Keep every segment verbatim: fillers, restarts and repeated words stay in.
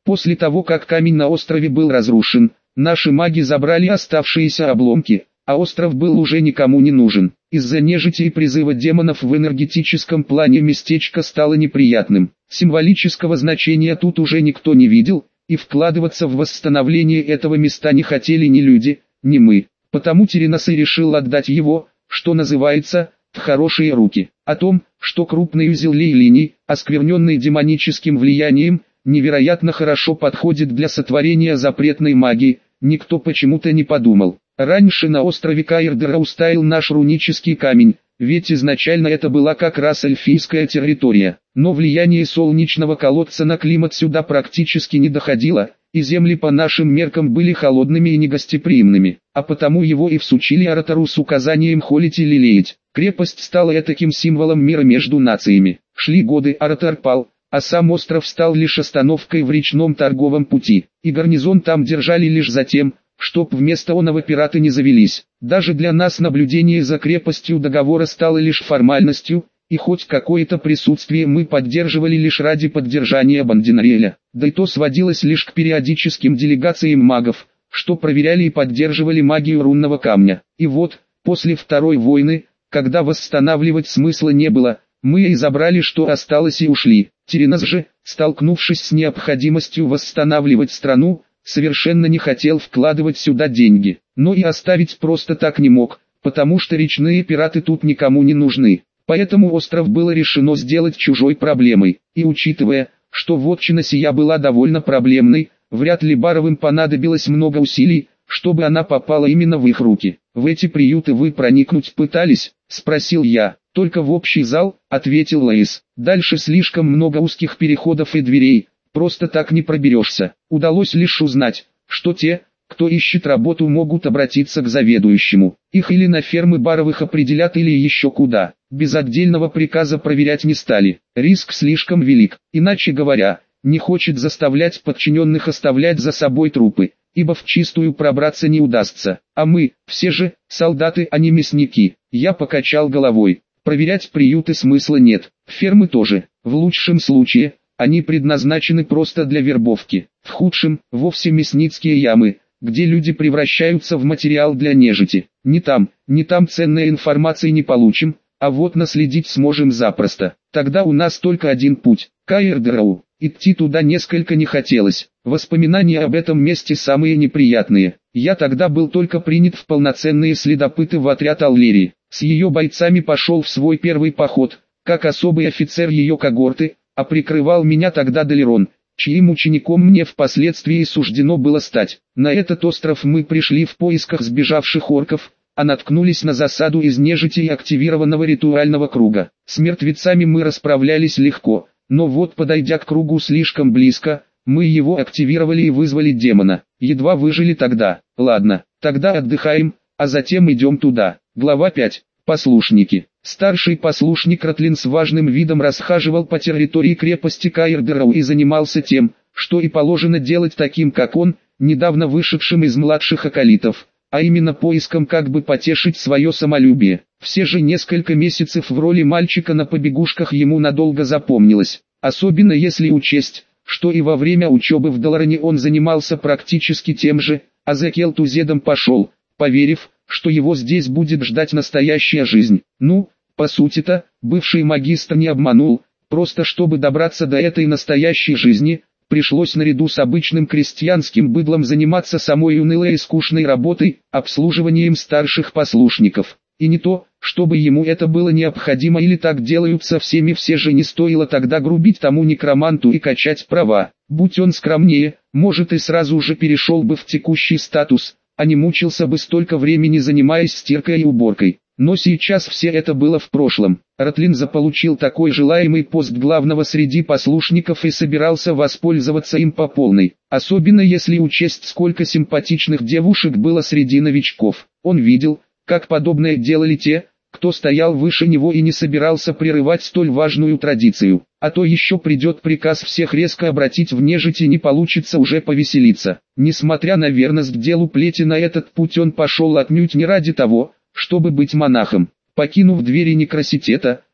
После того, как камень на острове был разрушен, наши маги забрали оставшиеся обломки, а остров был уже никому не нужен. Из-за нежити и призыва демонов в энергетическом плане местечко стало неприятным. Символического значения тут уже никто не видел, и вкладываться в восстановление этого места не хотели ни люди, ни мы. Потому Тереносый решил отдать его, что называется, в хорошие руки. О том, что крупный узел линий, оскверненный демоническим влиянием, невероятно хорошо подходит для сотворения запретной магии, никто почему-то не подумал. Раньше на острове Каирдера устоял наш рунический камень, ведь изначально это была как раз эльфийская территория. Но влияние солнечного колодца на климат сюда практически не доходило, и земли по нашим меркам были холодными и негостеприимными, а потому его и всучили Аратору с указанием холить и лелеять. Крепость стала этаким символом мира между нациями. Шли годы, Аратор пал, а сам остров стал лишь остановкой в речном торговом пути, и гарнизон там держали лишь за тем, чтоб вместо оного пираты не завелись. Даже для нас наблюдение за крепостью договора стало лишь формальностью, и хоть какое-то присутствие мы поддерживали лишь ради поддержания Бандинриэля, да и то сводилось лишь к периодическим делегациям магов, что проверяли и поддерживали магию рунного камня. И вот, после Второй войны, когда восстанавливать смысла не было, мы и забрали что осталось и ушли. Теренос же, столкнувшись с необходимостью восстанавливать страну, совершенно не хотел вкладывать сюда деньги, но и оставить просто так не мог, потому что речные пираты тут никому не нужны. Поэтому остров было решено сделать чужой проблемой, и учитывая, что вотчина сия была довольно проблемной, вряд ли Баровым понадобилось много усилий, чтобы она попала именно в их руки. «В эти приюты вы проникнуть пытались?» – спросил я. «Только в общий зал», – ответил Лейс. «Дальше слишком много узких переходов и дверей, просто так не проберешься. Удалось лишь узнать, что те, кто ищет работу, могут обратиться к заведующему. Их или на фермы Баровых определят, или еще куда. Без отдельного приказа проверять не стали. Риск слишком велик. Иначе говоря, не хочет заставлять подчиненных оставлять за собой трупы, ибо вчистую пробраться не удастся. А мы, все же, солдаты, а не мясники». Я покачал головой. Проверять приюты смысла нет. Фермы тоже. В лучшем случае, они предназначены просто для вербовки. В худшем, вовсе мясницкие ямы, где люди превращаются в материал для нежити. Ни там, ни там ценной информации не получим, а вот наследить сможем запросто. Тогда у нас только один путь – Каирдерау. Идти туда несколько не хотелось. Воспоминания об этом месте самые неприятные. Я тогда был только принят в полноценные следопыты в отряд Аллерии. С ее бойцами пошел в свой первый поход, как особый офицер ее когорты, а прикрывал меня тогда Далерон, чьим учеником мне впоследствии суждено было стать. На этот остров мы пришли в поисках сбежавших орков, а наткнулись на засаду из нежити и активированного ритуального круга. С мертвецами мы расправлялись легко, но вот подойдя к кругу слишком близко, мы его активировали и вызвали демона. Едва выжили тогда. Ладно, тогда отдыхаем, а затем идем туда. Глава пять. Послушники. Старший послушник Ратлин с важным видом расхаживал по территории крепости Каирдерау и занимался тем, что и положено делать таким как он, недавно вышедшим из младших акалитов, а именно поиском как бы потешить свое самолюбие. Все же несколько месяцев в роли мальчика на побегушках ему надолго запомнилось, особенно если учесть, что и во время учебы в Далароне он занимался практически тем же, а за Келтузедом пошел, поверив, что его здесь будет ждать настоящая жизнь. Ну, по сути-то, бывший магистр не обманул, просто чтобы добраться до этой настоящей жизни, пришлось наряду с обычным крестьянским быдлом заниматься самой унылой и скучной работой, обслуживанием старших послушников. И не то, чтобы ему это было необходимо или так делают со всеми, все же не стоило тогда грубить тому некроманту и качать права. Будь он скромнее, может и сразу же перешел бы в текущий статус, а не мучился бы столько времени занимаясь стиркой и уборкой. Но сейчас все это было в прошлом. Ратлин заполучил такой желаемый пост главного среди послушников и собирался воспользоваться им по полной. Особенно если учесть, сколько симпатичных девушек было среди новичков. Он видел, как подобное делали те, кто стоял выше него и не собирался прерывать столь важную традицию. А то еще придет приказ всех резко обратить в нежить и не получится уже повеселиться. Несмотря на верность делу плети, на этот путь он пошел отнюдь не ради того, чтобы быть монахом. Покинув двери некраситета,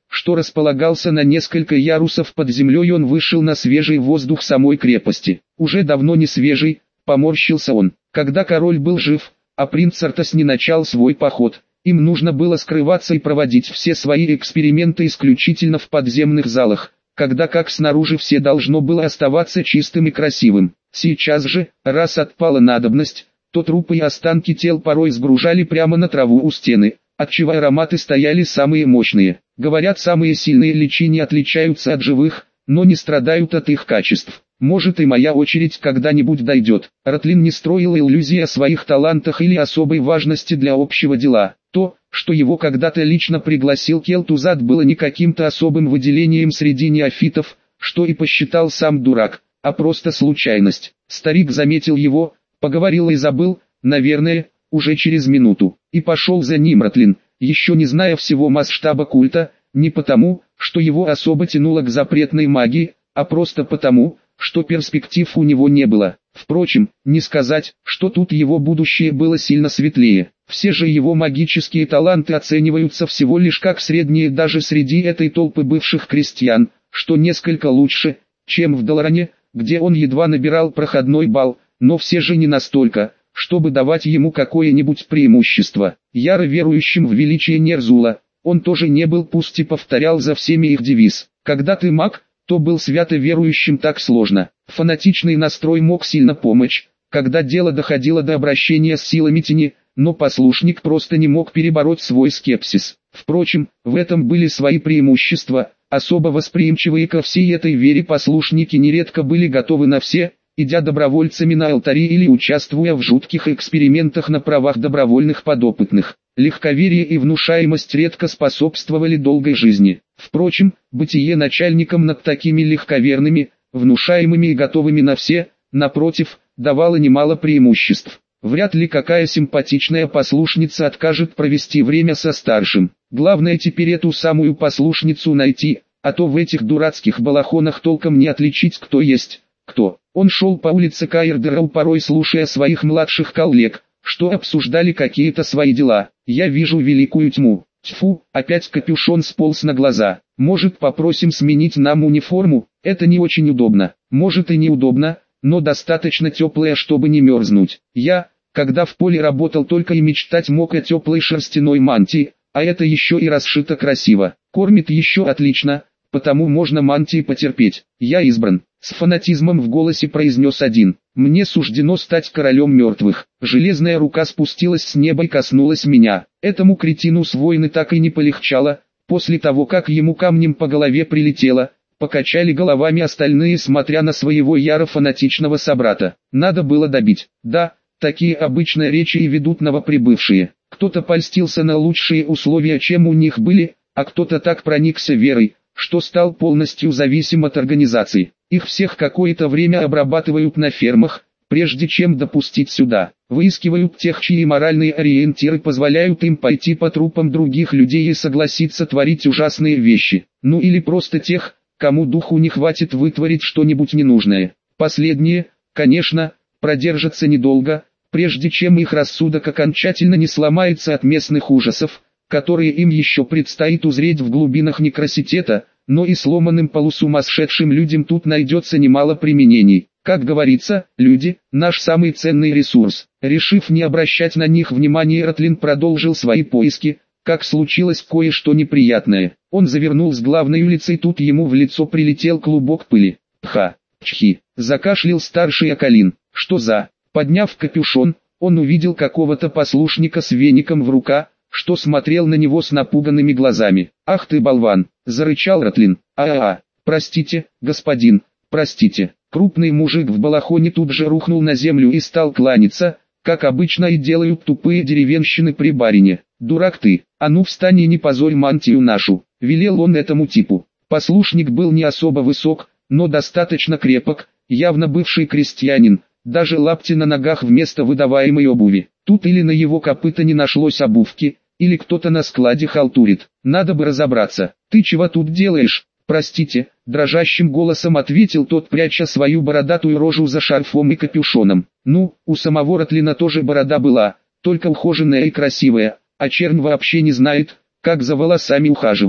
что располагался на несколько ярусов под землей. Он вышел на свежий воздух самой крепости. Уже давно не свежий, поморщился он. Когда король был жив, а принц Артас не начал свой поход, им нужно было скрываться и проводить все свои эксперименты исключительно в подземных залах, когда как снаружи все должно было оставаться чистым и красивым. Сейчас же, раз отпала надобность, то трупы и останки тел порой сгружали прямо на траву у стены, отчего ароматы стояли самые мощные. Говорят, самые сильные личи не отличаются от живых, но не страдают от их качеств. Может, и моя очередь когда-нибудь дойдет. Ратлин не строил иллюзий о своих талантах или особой важности для общего дела. То, что его когда-то лично пригласил Келтузад, было не каким-то особым выделением среди неофитов, что и посчитал сам дурак, а просто случайность. Старик заметил его, поговорил и забыл, наверное, уже через минуту, и пошел за ним Ратлин, еще не зная всего масштаба культа, не потому, что его особо тянуло к запретной магии, а просто потому, что перспектив у него не было. Впрочем, не сказать, что тут его будущее было сильно светлее. Все же его магические таланты оцениваются всего лишь как средние даже среди этой толпы бывших крестьян, что несколько лучше, чем в Даларане, где он едва набирал проходной балл, но все же не настолько, чтобы давать ему какое-нибудь преимущество. Яро верующим в величие Нерзула, он тоже не был, пусть и повторял за всеми их девиз: «Когда ты маг, то был свято верующим так сложно». Фанатичный настрой мог сильно помочь, когда дело доходило до обращения с силами тени, но послушник просто не мог перебороть свой скепсис. Впрочем, в этом были свои преимущества. Особо восприимчивые ко всей этой вере послушники нередко были готовы на все, идя добровольцами на алтари или участвуя в жутких экспериментах на правах добровольных подопытных. Легковерие и внушаемость редко способствовали долгой жизни. Впрочем, бытие начальником над такими легковерными, внушаемыми и готовыми на все, напротив, давало немало преимуществ. Вряд ли какая симпатичная послушница откажет провести время со старшим. Главное теперь эту самую послушницу найти, а то в этих дурацких балахонах толком не отличить, кто есть кто. Он шел по улице Каирдерау, порой слушая своих младших коллег, что обсуждали какие-то свои дела. «Я вижу великую тьму. Тьфу, опять капюшон сполз на глаза. Может, попросим сменить нам униформу? Это не очень удобно». «Может и неудобно, но достаточно теплая, чтобы не мерзнуть. Я, когда в поле работал, только и мечтать мог о теплой шерстяной мантии, а это еще и расшито красиво. Кормит еще отлично, потому можно мантии потерпеть. Я избран», — с фанатизмом в голосе произнес один. «Мне суждено стать королем мертвых. Железная рука спустилась с неба и коснулась меня». Этому кретину с войны так и не полегчало. После того, как ему камнем по голове прилетело, покачали головами остальные, смотря на своего яро-фанатичного собрата. Надо было добить. Да, такие обычно речи и ведут новоприбывшие. Кто-то польстился на лучшие условия, чем у них были, а кто-то так проникся верой, что стал полностью зависим от организации. Их всех какое-то время обрабатывают на фермах, прежде чем допустить сюда. Выискивают тех, чьи моральные ориентиры позволяют им пойти по трупам других людей и согласиться творить ужасные вещи. Ну или просто тех, кому духу не хватит вытворить что-нибудь ненужное. Последние, конечно, продержатся недолго, прежде чем их рассудок окончательно не сломается от местных ужасов, которые им еще предстоит узреть в глубинах некроситета, но и сломанным полусумасшедшим людям тут найдется немало применений. Как говорится, люди – наш самый ценный ресурс. Решив не обращать на них внимания, Ратлин продолжил свои поиски, как случилось кое-что неприятное. Он завернул с главной улицы, и тут ему в лицо прилетел клубок пыли. «Пха! Чхи!» – закашлял старший Акалин. «Что за...» Подняв капюшон, он увидел какого-то послушника с веником в руках, что смотрел на него с напуганными глазами. «Ах ты болван!» – зарычал Ратлин. «А-а-а! Простите, господин, простите!» Крупный мужик в балахоне тут же рухнул на землю и стал кланяться, как обычно и делают тупые деревенщины при барине. «Дурак ты, а ну встань и не позорь мантию нашу!» – велел он этому типу. Послушник был не особо высок, но достаточно крепок, явно бывший крестьянин, даже лапти на ногах вместо выдаваемой обуви. Тут или на его копыта не нашлось обувки, или кто-то на складе халтурит. Надо бы разобраться. «Ты чего тут делаешь?» «Простите», — дрожащим голосом ответил тот, пряча свою бородатую рожу за шарфом и капюшоном. Ну, у самого Ратлина тоже борода была, только ухоженная и красивая, а чернь вообще не знает, как за волосами ухаживать.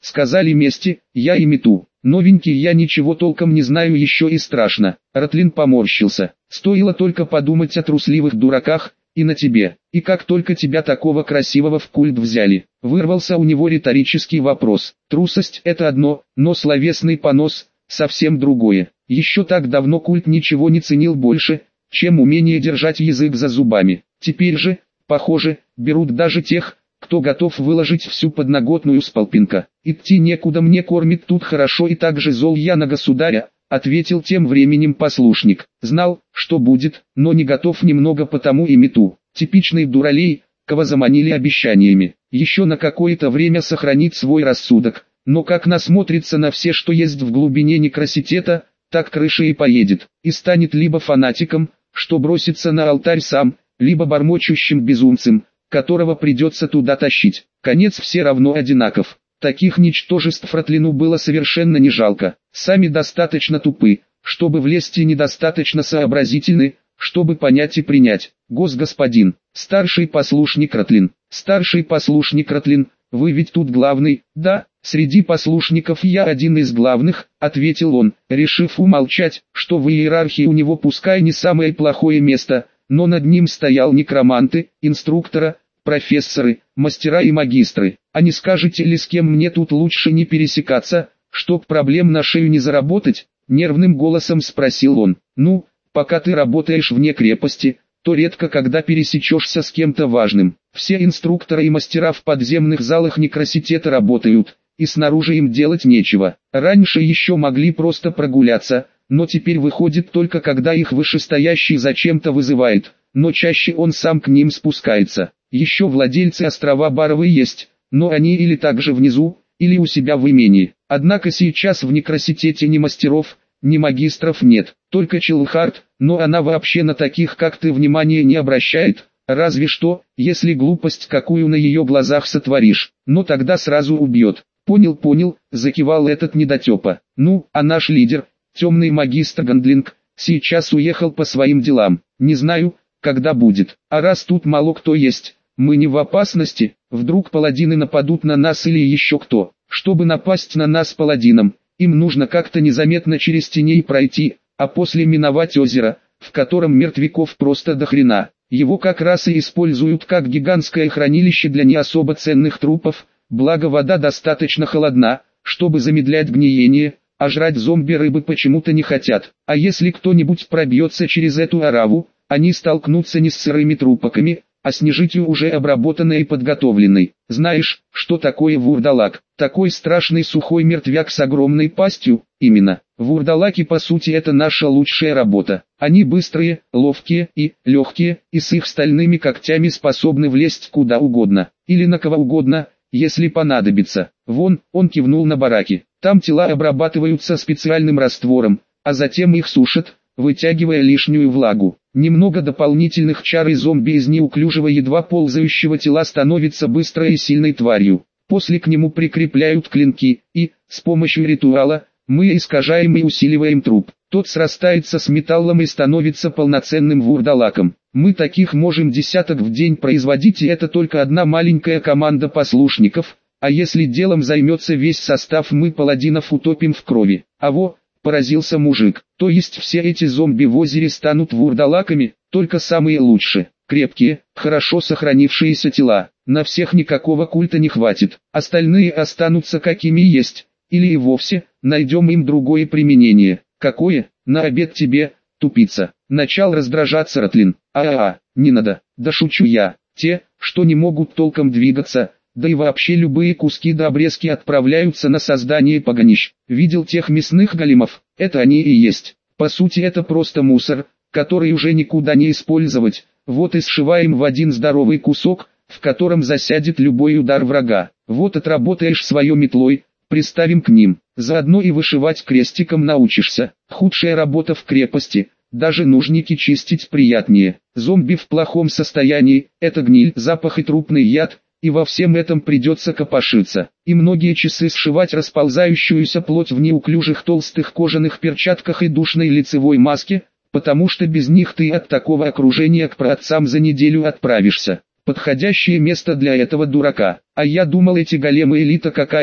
Сказали мести, я и мету. Новенький, я ничего толком не знаю, еще и страшно. Ратлин поморщился. Стоило только подумать о трусливых дураках, и на тебе. И как только тебя такого красивого в культ взяли? Вырвался у него риторический вопрос. Трусость — это одно, но словесный понос — совсем другое. Еще так давно культ ничего не ценил больше, чем умение держать язык за зубами. Теперь же, похоже, берут даже тех, кто готов выложить всю подноготную с полпинка. «Идти некуда, мне кормит тут хорошо и так же зол я на государя», — ответил тем временем послушник. Знал, что будет, но не готов немного, потому и мету. Типичный дуралей, кого заманили обещаниями. Еще на какое-то время сохранит свой рассудок, но как насмотрится на все, что есть в глубине некраситета, так крыша и поедет, и станет либо фанатиком, что бросится на алтарь сам, либо бормочущим безумцем, которого придется туда тащить. Конец все равно одинаков. Таких ничтожеств Ратлину было совершенно не жалко. Сами достаточно тупы, чтобы влезть, и недостаточно сообразительны, чтобы понять и принять. Госгосударь, старший послушник Ратлин, старший послушник Ратлин, вы ведь тут главный? Да, среди послушников я один из главных, ответил он, решив умолчать, что в иерархии у него пускай не самое плохое место, но над ним стоял некроманты, инструктора, профессоры, мастера и магистры. А не скажете ли, с кем мне тут лучше не пересекаться, чтоб проблем на шею не заработать? Нервным голосом спросил он. Ну, пока ты работаешь вне крепости, то редко когда пересечешься с кем-то важным. Все инструкторы и мастера в подземных залах некраситета работают, и снаружи им делать нечего. Раньше еще могли просто прогуляться, но теперь выходит только когда их вышестоящий зачем-то вызывает, но чаще он сам к ним спускается. Еще владельцы острова Баровы есть, но они или также внизу, или у себя в имении. Однако сейчас в некраситете ни мастеров, ни магистров нет, только Челхард, но она вообще на таких, как ты, внимания не обращает, разве что, если глупость какую на ее глазах сотворишь, но тогда сразу убьет. Понял, понял, закивал этот недотепа. Ну, а наш лидер, темный магистр Гандлинг, сейчас уехал по своим делам, не знаю, когда будет. А раз тут мало кто есть, мы не в опасности, вдруг паладины нападут на нас или еще кто. Чтобы напасть на нас паладинам, им нужно как-то незаметно через теней пройти, а после миновать озеро, в котором мертвяков просто до хрена. Его как раз и используют как гигантское хранилище для не особо ценных трупов, благо вода достаточно холодна, чтобы замедлять гниение, а жрать зомби рыбы почему-то не хотят. А если кто-нибудь пробьется через эту ораву, они столкнутся не с сырыми трупаками, а с нежитью уже обработанной и подготовленной. Знаешь, что такое вурдалак? Такой страшный сухой мертвяк с огромной пастью. Именно. Вурдалаки по сути это наша лучшая работа. Они быстрые, ловкие и легкие, и с их стальными когтями способны влезть куда угодно. Или на кого угодно, если понадобится. Вон, он кивнул на бараки. Там тела обрабатываются специальным раствором, а затем их сушат, вытягивая лишнюю влагу. Немного дополнительных чар, и зомби из неуклюжего едва ползающего тела становится быстрой и сильной тварью. После к нему прикрепляют клинки, и, с помощью ритуала, мы искажаем и усиливаем труп. Тот срастается с металлом и становится полноценным вурдалаком. Мы таких можем десяток в день производить, и это только одна маленькая команда послушников, а если делом займется весь состав, мы паладинов утопим в крови. А во... Поразился мужик. То есть все эти зомби в озере станут вурдалаками, только самые лучшие, крепкие, хорошо сохранившиеся тела. На всех никакого культа не хватит. Остальные останутся какими есть, или и вовсе найдем им другое применение. Какое? На обед тебе, тупица. Начал раздражаться Ратлин. А-а-а, не надо, да шучу я. Те, что не могут толком двигаться, да и вообще любые куски да обрезки отправляются на создание погонищ. Видел тех мясных големов? Это они и есть. По сути это просто мусор, который уже никуда не использовать. Вот и сшиваем в один здоровый кусок, в котором засядет любой удар врага. Вот отработаешь свое метлой, приставим к ним. Заодно и вышивать крестиком научишься. Худшая работа в крепости. Даже нужники чистить приятнее. Зомби в плохом состоянии – это гниль, запах и трупный яд. И во всем этом придется копошиться, и многие часы сшивать расползающуюся плоть в неуклюжих толстых кожаных перчатках и душной лицевой маске, потому что без них ты от такого окружения к праотцам за неделю отправишься. Подходящее место для этого дурака. А я думал, эти големы элита какая,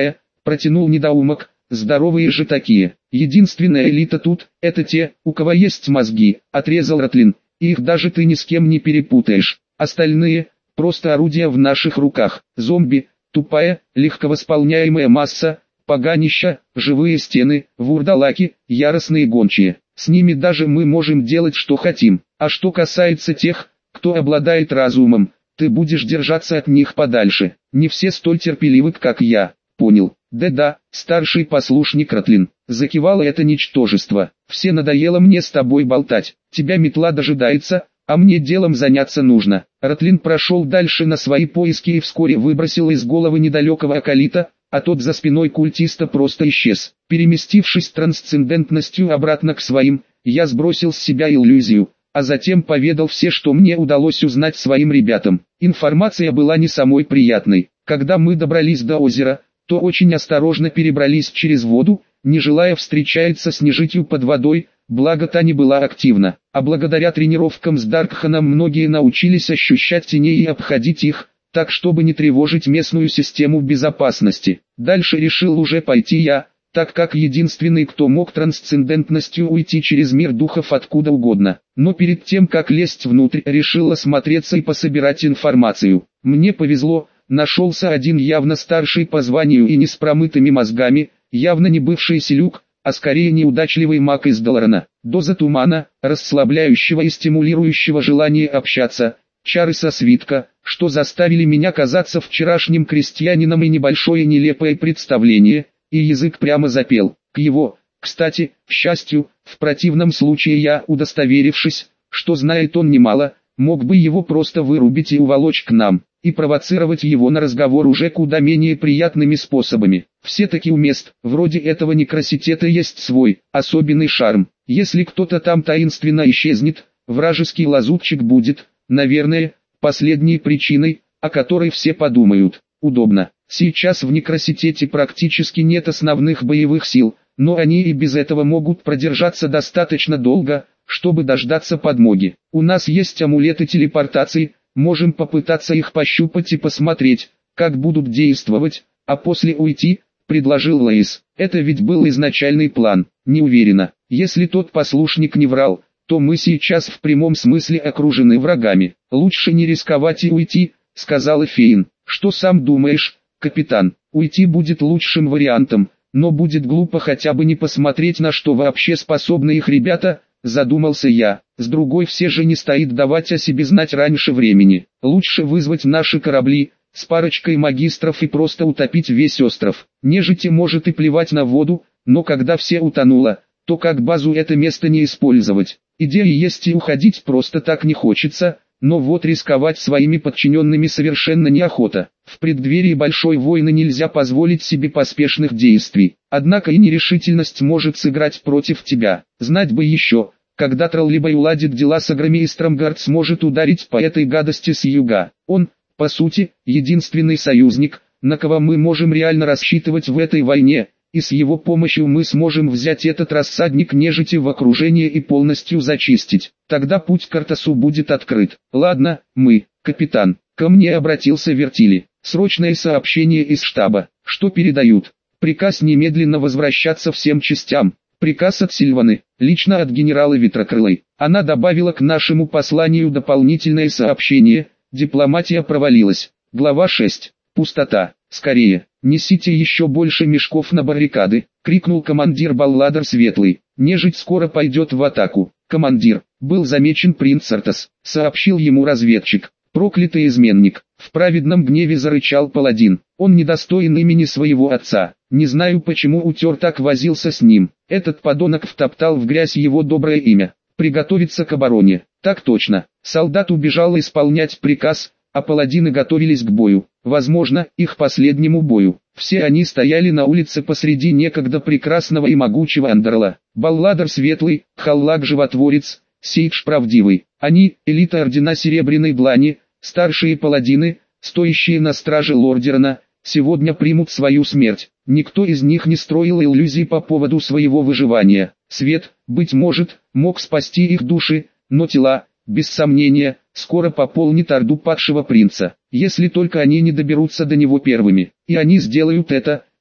протянул недоумок, здоровые же такие. Единственная элита тут, это те, у кого есть мозги, отрезал Ратлин. Их даже ты ни с кем не перепутаешь. Остальные, просто орудия в наших руках. Зомби, тупая, легковосполняемая масса, поганища, живые стены, вурдалаки, яростные гончие. С ними даже мы можем делать что хотим. А что касается тех, кто обладает разумом, ты будешь держаться от них подальше. Не все столь терпеливы, как я. Понял. Да-да, старший послушник Ратлин. Закивало это ничтожество. Все надоело мне с тобой болтать. Тебя метла дожидается, а мне делом заняться нужно. Ратлин прошел дальше на свои поиски и вскоре выбросил из головы недалекого акалита, а тот за спиной культиста просто исчез. Переместившись трансцендентностью обратно к своим, я сбросил с себя иллюзию, а затем поведал все, что мне удалось узнать своим ребятам. Информация была не самой приятной. Когда мы добрались до озера, то очень осторожно перебрались через воду, не желая встречаться с нежитью под водой, благо та не была активна. А благодаря тренировкам с Даркханом многие научились ощущать теней и обходить их, так чтобы не тревожить местную систему безопасности. Дальше решил уже пойти я, так как единственный, кто мог трансцендентностью уйти через мир духов откуда угодно. Но перед тем, как лезть внутрь, решил осмотреться и пособирать информацию. Мне повезло, нашелся один явно старший по званию и не с промытыми мозгами, явно не бывший селюк, а скорее неудачливый маг из Долорана. Доза тумана, расслабляющего и стимулирующего желание общаться, чары со свитка, что заставили меня казаться вчерашним крестьянином, и небольшое нелепое представление, и язык прямо запел. К его, кстати, счастью, в противном случае я, удостоверившись, что знает он немало, мог бы его просто вырубить и уволочь к нам, и провоцировать его на разговор уже куда менее приятными способами. Все-таки у мест, вроде этого некроситета, есть свой, особенный шарм. Если кто-то там таинственно исчезнет, вражеский лазутчик будет, наверное, последней причиной, о которой все подумают. Удобно. Сейчас в некроситете практически нет основных боевых сил, но они и без этого могут продержаться достаточно долго, чтобы дождаться подмоги. У нас есть амулеты телепортации, можем попытаться их пощупать и посмотреть, как будут действовать, а после уйти, предложил Лейс. Это ведь был изначальный план. Не уверена. Если тот послушник не врал, то мы сейчас в прямом смысле окружены врагами. Лучше не рисковать и уйти, сказал Эфейн. Что сам думаешь, капитан? Уйти будет лучшим вариантом, но будет глупо хотя бы не посмотреть, на что вообще способны их ребята, задумался я. С другой, все же не стоит давать о себе знать раньше времени. Лучше вызвать наши корабли с парочкой магистров и просто утопить весь остров. Нежити может и плевать на воду, но когда все утонуло, то как базу это место не использовать. Идея есть, и уходить просто так не хочется, но вот рисковать своими подчиненными совершенно неохота. В преддверии большой войны нельзя позволить себе поспешных действий. Однако и нерешительность может сыграть против тебя. Знать бы еще, когда Троллибой уладит дела с Аграми, и Стромгард сможет ударить по этой гадости с юга. Он, по сути, единственный союзник, на кого мы можем реально рассчитывать в этой войне, и с его помощью мы сможем взять этот рассадник нежити в окружение и полностью зачистить. Тогда путь к Артасу будет открыт. Ладно, мы, капитан. Ко мне обратился Вертили. Срочное сообщение из штаба. Что передают? Приказ немедленно возвращаться всем частям. Приказ от Сильваны, лично от генерала Ветрокрылой. Она добавила к нашему посланию дополнительное сообщение. Дипломатия провалилась. Глава шесть. Пустота. Скорее, несите еще больше мешков на баррикады, крикнул командир Балладер Светлый. Нежить скоро пойдет в атаку. Командир, был замечен принц Артас, сообщил ему разведчик. Проклятый изменник. В праведном гневе зарычал паладин. Он недостоин имени своего отца. Не знаю, почему Утер так возился с ним. Этот подонок втоптал в грязь его доброе имя. Приготовиться к обороне. Так точно. Солдат убежал исполнять приказ, а паладины готовились к бою. Возможно, их последнему бою. Все они стояли на улице посреди некогда прекрасного и могучего Андерла. Балладер Светлый, Халлак Животворец, Сейдж Правдивый. Они, элита Ордена Серебряной Длани, старшие паладины, стоящие на страже Лордерана, сегодня примут свою смерть. Никто из них не строил иллюзий по поводу своего выживания. Свет, быть может, мог спасти их души, но тела, без сомнения, скоро пополнит орду падшего принца, если только они не доберутся до него первыми. И они сделают это,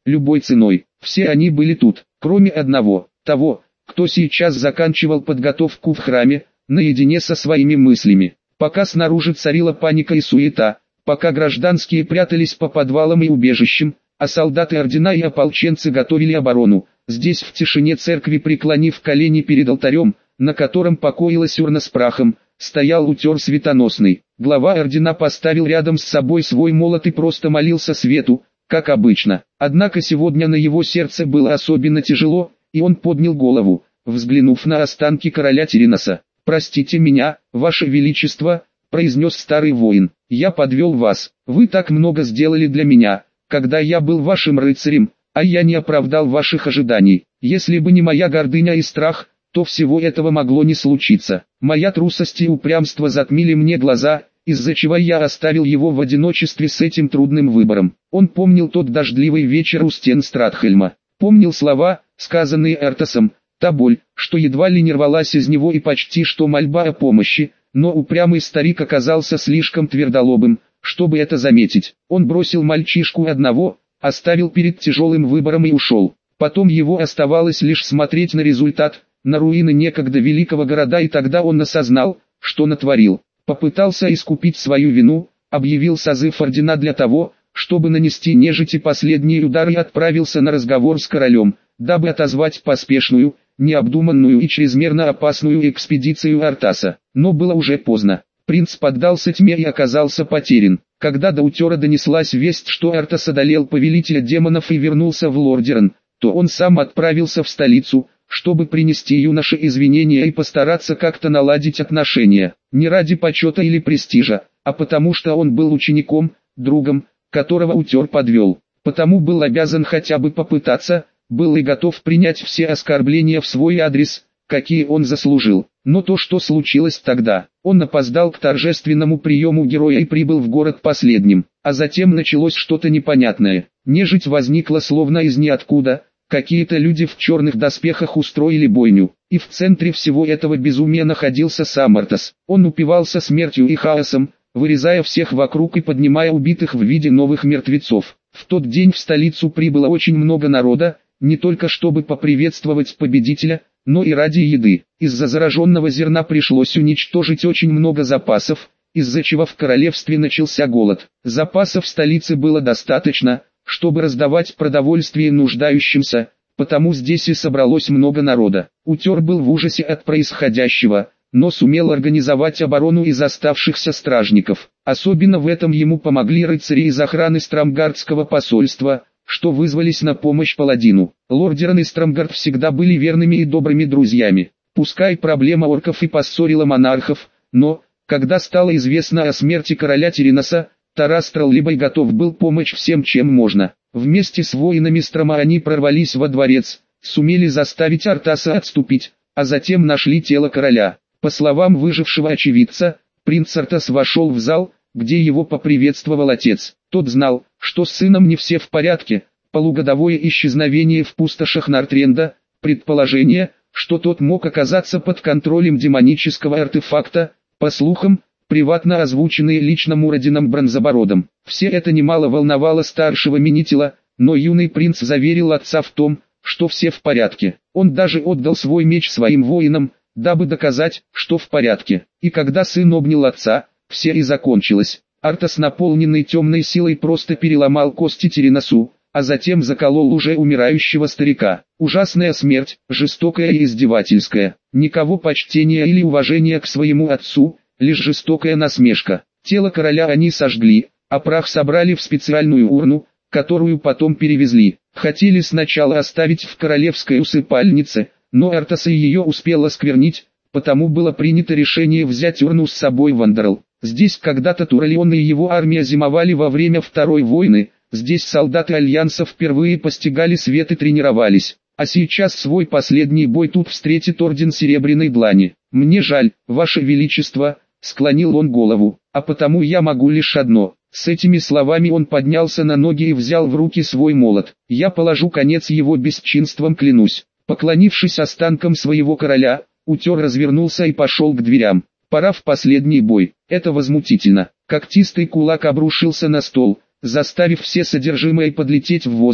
любой ценой. Все они были тут, кроме одного, того, кто сейчас заканчивал подготовку в храме, наедине со своими мыслями. Пока снаружи царила паника и суета, пока гражданские прятались по подвалам и убежищам, а солдаты ордена и ополченцы готовили оборону, здесь в тишине церкви, преклонив колени перед алтарем, на котором покоилась урна с прахом, стоял Утер Светоносный. Глава ордена поставил рядом с собой свой молот и просто молился свету, как обычно. Однако сегодня на его сердце было особенно тяжело, и он поднял голову, взглянув на останки короля Тереноса. «Простите меня, ваше величество», — произнес старый воин, — «я подвел вас, вы так много сделали для меня, когда я был вашим рыцарем, а я не оправдал ваших ожиданий. Если бы не моя гордыня и страх, то всего этого могло не случиться. Моя трусость и упрямство затмили мне глаза, из-за чего я оставил его в одиночестве с этим трудным выбором». Он помнил тот дождливый вечер у стен Стратхельма, помнил слова, сказанные Эртосом, та боль, что едва ли не рвалась из него и почти что мольба о помощи, но упрямый старик оказался слишком твердолобым, чтобы это заметить. Он бросил мальчишку одного, оставил перед тяжелым выбором и ушел. Потом его оставалось лишь смотреть на результат, на руины некогда великого города, и тогда он осознал, что натворил. Попытался искупить свою вину, объявил созыв ордена для того, чтобы нанести нежити последний удар, и отправился на разговор с королем, дабы отозвать поспешную, необдуманную и чрезмерно опасную экспедицию Артаса. Но было уже поздно. Принц поддался тьме и оказался потерян. Когда до Утера донеслась весть, что Артас одолел повелителя демонов и вернулся в Лордерн, то он сам отправился в столицу, чтобы принести юноше извинения и постараться как-то наладить отношения. Не ради почета или престижа, а потому что он был учеником, другом, которого Утер подвел. Потому был обязан хотя бы попытаться, был и готов принять все оскорбления в свой адрес, какие он заслужил. Но то, что случилось тогда, он опоздал к торжественному приему героя и прибыл в город последним, а затем началось что-то непонятное. Нежить возникла словно из ниоткуда, какие-то люди в черных доспехах устроили бойню, и в центре всего этого безумия находился сам Артас. Он упивался смертью и хаосом, вырезая всех вокруг и поднимая убитых в виде новых мертвецов. В тот день в столицу прибыло очень много народа, не только чтобы поприветствовать победителя, но и ради еды. Из-за зараженного зерна пришлось уничтожить очень много запасов, из-за чего в королевстве начался голод. Запасов в столице было достаточно, чтобы раздавать продовольствие нуждающимся, потому здесь и собралось много народа. Утер был в ужасе от происходящего, но сумел организовать оборону из оставшихся стражников. Особенно в этом ему помогли рыцари из охраны Стромгардского посольства, что вызвались на помощь паладину. Лордерн и Стромгард всегда были верными и добрыми друзьями. Пускай проблема орков и поссорила монархов, но, когда стало известно о смерти короля Тереноса, Тарас Троллибой готов был помочь всем, чем можно. Вместе с воинами Строма они прорвались во дворец, сумели заставить Артаса отступить, а затем нашли тело короля. По словам выжившего очевидца, принц Артас вошел в зал, где его поприветствовал отец. Тот знал, что с сыном не все в порядке. Полугодовое исчезновение в пустошах Нортренда, предположение, что тот мог оказаться под контролем демонического артефакта, по слухам, приватно озвученные лично Мурадином Бронзобородом. Все это немало волновало старшего Минитила, но юный принц заверил отца в том, что все в порядке. Он даже отдал свой меч своим воинам, дабы доказать, что в порядке. И когда сын обнял отца, все и закончилось. Артас, наполненный темной силой, просто переломал кости Тереносу, а затем заколол уже умирающего старика. Ужасная смерть, жестокая и издевательская. Никого почтения или уважения к своему отцу, лишь жестокая насмешка. Тело короля они сожгли, а прах собрали в специальную урну, которую потом перевезли. Хотели сначала оставить в королевской усыпальнице, но Артаса ее успел осквернить, потому было принято решение взять урну с собой в Андерл. Здесь когда-то Туралион и его армия зимовали во время Второй войны, здесь солдаты Альянса впервые постигали свет и тренировались, а сейчас свой последний бой тут встретит Орден Серебряной Длани. «Мне жаль, Ваше Величество», — склонил он голову, — «а потому я могу лишь одно». С этими словами он поднялся на ноги и взял в руки свой молот. «Я положу конец его бесчинствам, клянусь». Поклонившись останкам своего короля, Утер развернулся и пошел к дверям. Пора в последний бой. Это возмутительно. Когтистый кулак обрушился на стол, заставив все содержимое подлететь в воздух,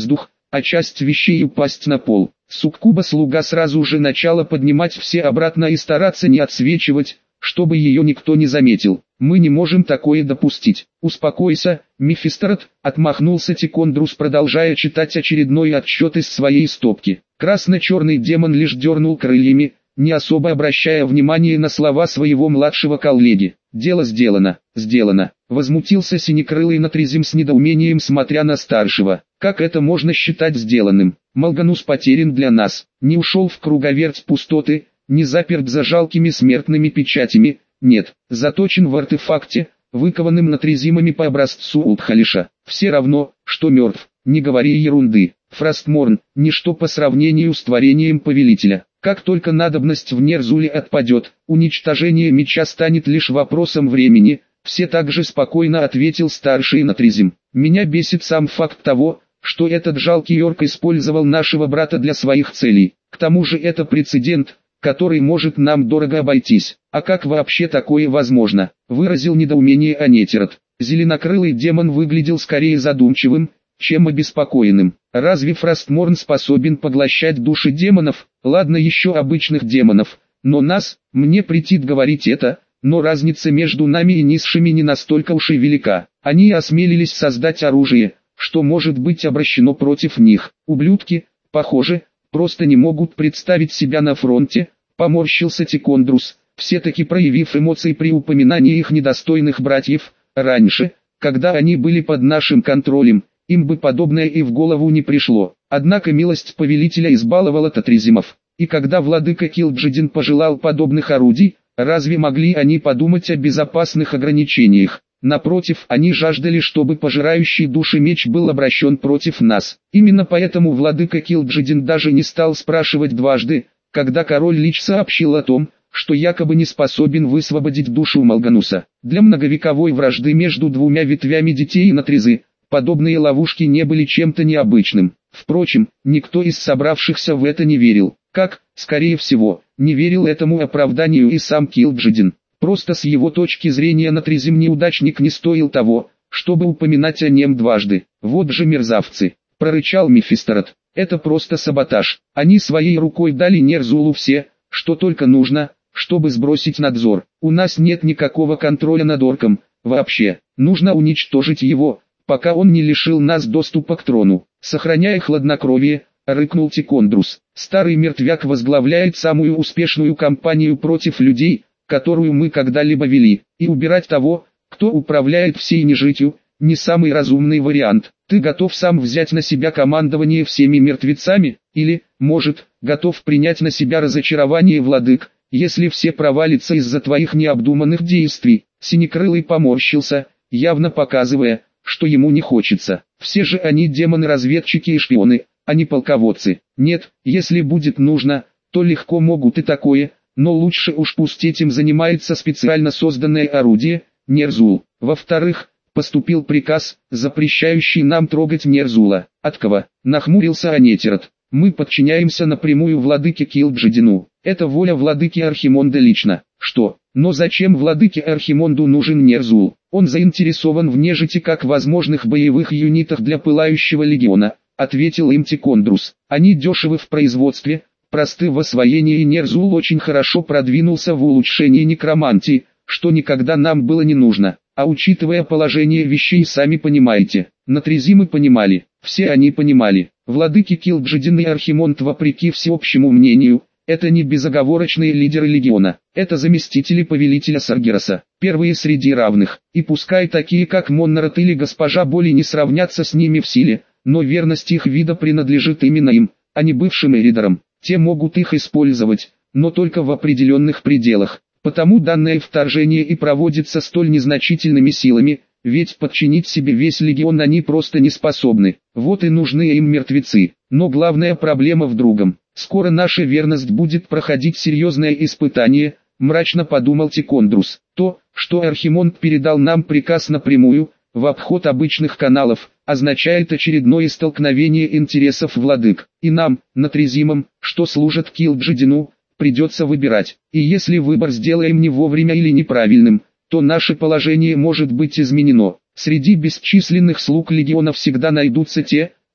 а часть вещей упасть на пол. Суккуба-слуга сразу же начала поднимать все обратно и стараться не отсвечивать, чтобы ее никто не заметил. «Мы не можем такое допустить». «Успокойся, Мефисторот», — отмахнулся Тикондрус, продолжая читать очередной отчет из своей стопки. Красно-черный демон лишь дернул крыльями, не особо обращая внимания на слова своего младшего коллеги. «Дело сделано, сделано», — возмутился синекрылый Натризим с недоумением, смотря на старшего. «Как это можно считать сделанным? Малганус потерян для нас, не ушел в круговерть пустоты, не заперт за жалкими смертными печатями, нет, заточен в артефакте, выкованным натризимами по образцу Упхалиша. Все равно, что мертв, не говори ерунды. Фростморн, ничто по сравнению с творением повелителя. Как только надобность в Нерзуле отпадет, уничтожение меча станет лишь вопросом времени», — все так же спокойно ответил старший Натризим. «Меня бесит сам факт того, что этот жалкий орк использовал нашего брата для своих целей. К тому же это прецедент, который может нам дорого обойтись. А как вообще такое возможно?» — выразил недоумение Анетерот. Зеленокрылый демон выглядел скорее задумчивым, чем обеспокоенным. «Разве Фростморн способен поглощать души демонов? Ладно еще обычных демонов, но нас, мне претит говорить это, но разница между нами и низшими не настолько уж и велика. Они осмелились создать оружие, что может быть обращено против них. Ублюдки, похоже, просто не могут представить себя на фронте», — поморщился Тикондрус, все-таки проявив эмоции при упоминании их недостойных братьев. «Раньше, когда они были под нашим контролем, им бы подобное и в голову не пришло. Однако милость повелителя избаловала татризимов, и когда владыка Килджидин пожелал подобных орудий, разве могли они подумать о безопасных ограничениях? Напротив, они жаждали, чтобы пожирающий души меч был обращен против нас. Именно поэтому владыка Килджидин даже не стал спрашивать дважды, когда король Лич сообщил о том, что якобы не способен высвободить душу Малгануса. Для многовековой вражды между двумя ветвями детей и Натризы, подобные ловушки не были чем-то необычным. Впрочем, никто из собравшихся в это не верил. Как, скорее всего, не верил этому оправданию и сам Килджидин. Просто с его точки зрения Натризим неудачник не стоил того, чтобы упоминать о нем дважды. «Вот же мерзавцы», — прорычал Мефисторот. «Это просто саботаж. Они своей рукой дали Нерзулу все, что только нужно, чтобы сбросить надзор. У нас нет никакого контроля над орком, вообще. Нужно уничтожить его, пока он не лишил нас доступа к трону». «Сохраняя хладнокровие», — рыкнул Тикондрус. «Старый мертвяк возглавляет самую успешную кампанию против людей, которую мы когда-либо вели, и убирать того, кто управляет всей нежитью, не самый разумный вариант. Ты готов сам взять на себя командование всеми мертвецами, или, может, готов принять на себя разочарование владык, если все провалятся из-за твоих необдуманных действий?» Синекрылый поморщился, явно показывая, что ему не хочется. «Все же они демоны-разведчики и шпионы, а не полководцы. Нет, если будет нужно, то легко могут и такое, но лучше уж пусть этим занимается специально созданное орудие, Нерзул. Во-вторых, поступил приказ, запрещающий нам трогать Нерзула». «От кого?» — нахмурился Анетерот. «Мы подчиняемся напрямую владыке Килджидину. Это воля владыки Архимонда лично». «Что? Но зачем владыке Архимонду нужен Нерзул? Он заинтересован в нежити как возможных боевых юнитах для Пылающего легиона», — ответил им Тикондрус. «Они дешевы в производстве, просты в освоении, и Нерзул очень хорошо продвинулся в улучшении некромантии, что никогда нам было не нужно. А учитывая положение вещей, сами понимаете». Натризимы понимали, все они понимали. Владыки Килджидин и Архимонд, вопреки всеобщему мнению, это не безоговорочные лидеры легиона, это заместители повелителя Саргераса, первые среди равных, и пускай такие как Моннерот или Госпожа Боли не сравнятся с ними в силе, но верность их вида принадлежит именно им, а не бывшим эридерам. Те могут их использовать, но только в определенных пределах. Потому данное вторжение и проводится столь незначительными силами, ведь подчинить себе весь легион они просто не способны. Вот и нужны им мертвецы. Но главная проблема в другом. Скоро наша верность будет проходить серьезное испытание, мрачно подумал Тикондрус. То, что Архимонд передал нам приказ напрямую, в обход обычных каналов, означает очередное столкновение интересов владык. И нам, Натризимам, что служат Килджидину, придется выбирать. И если выбор сделаем не вовремя или неправильным, то наше положение может быть изменено. Среди бесчисленных слуг легиона всегда найдутся те,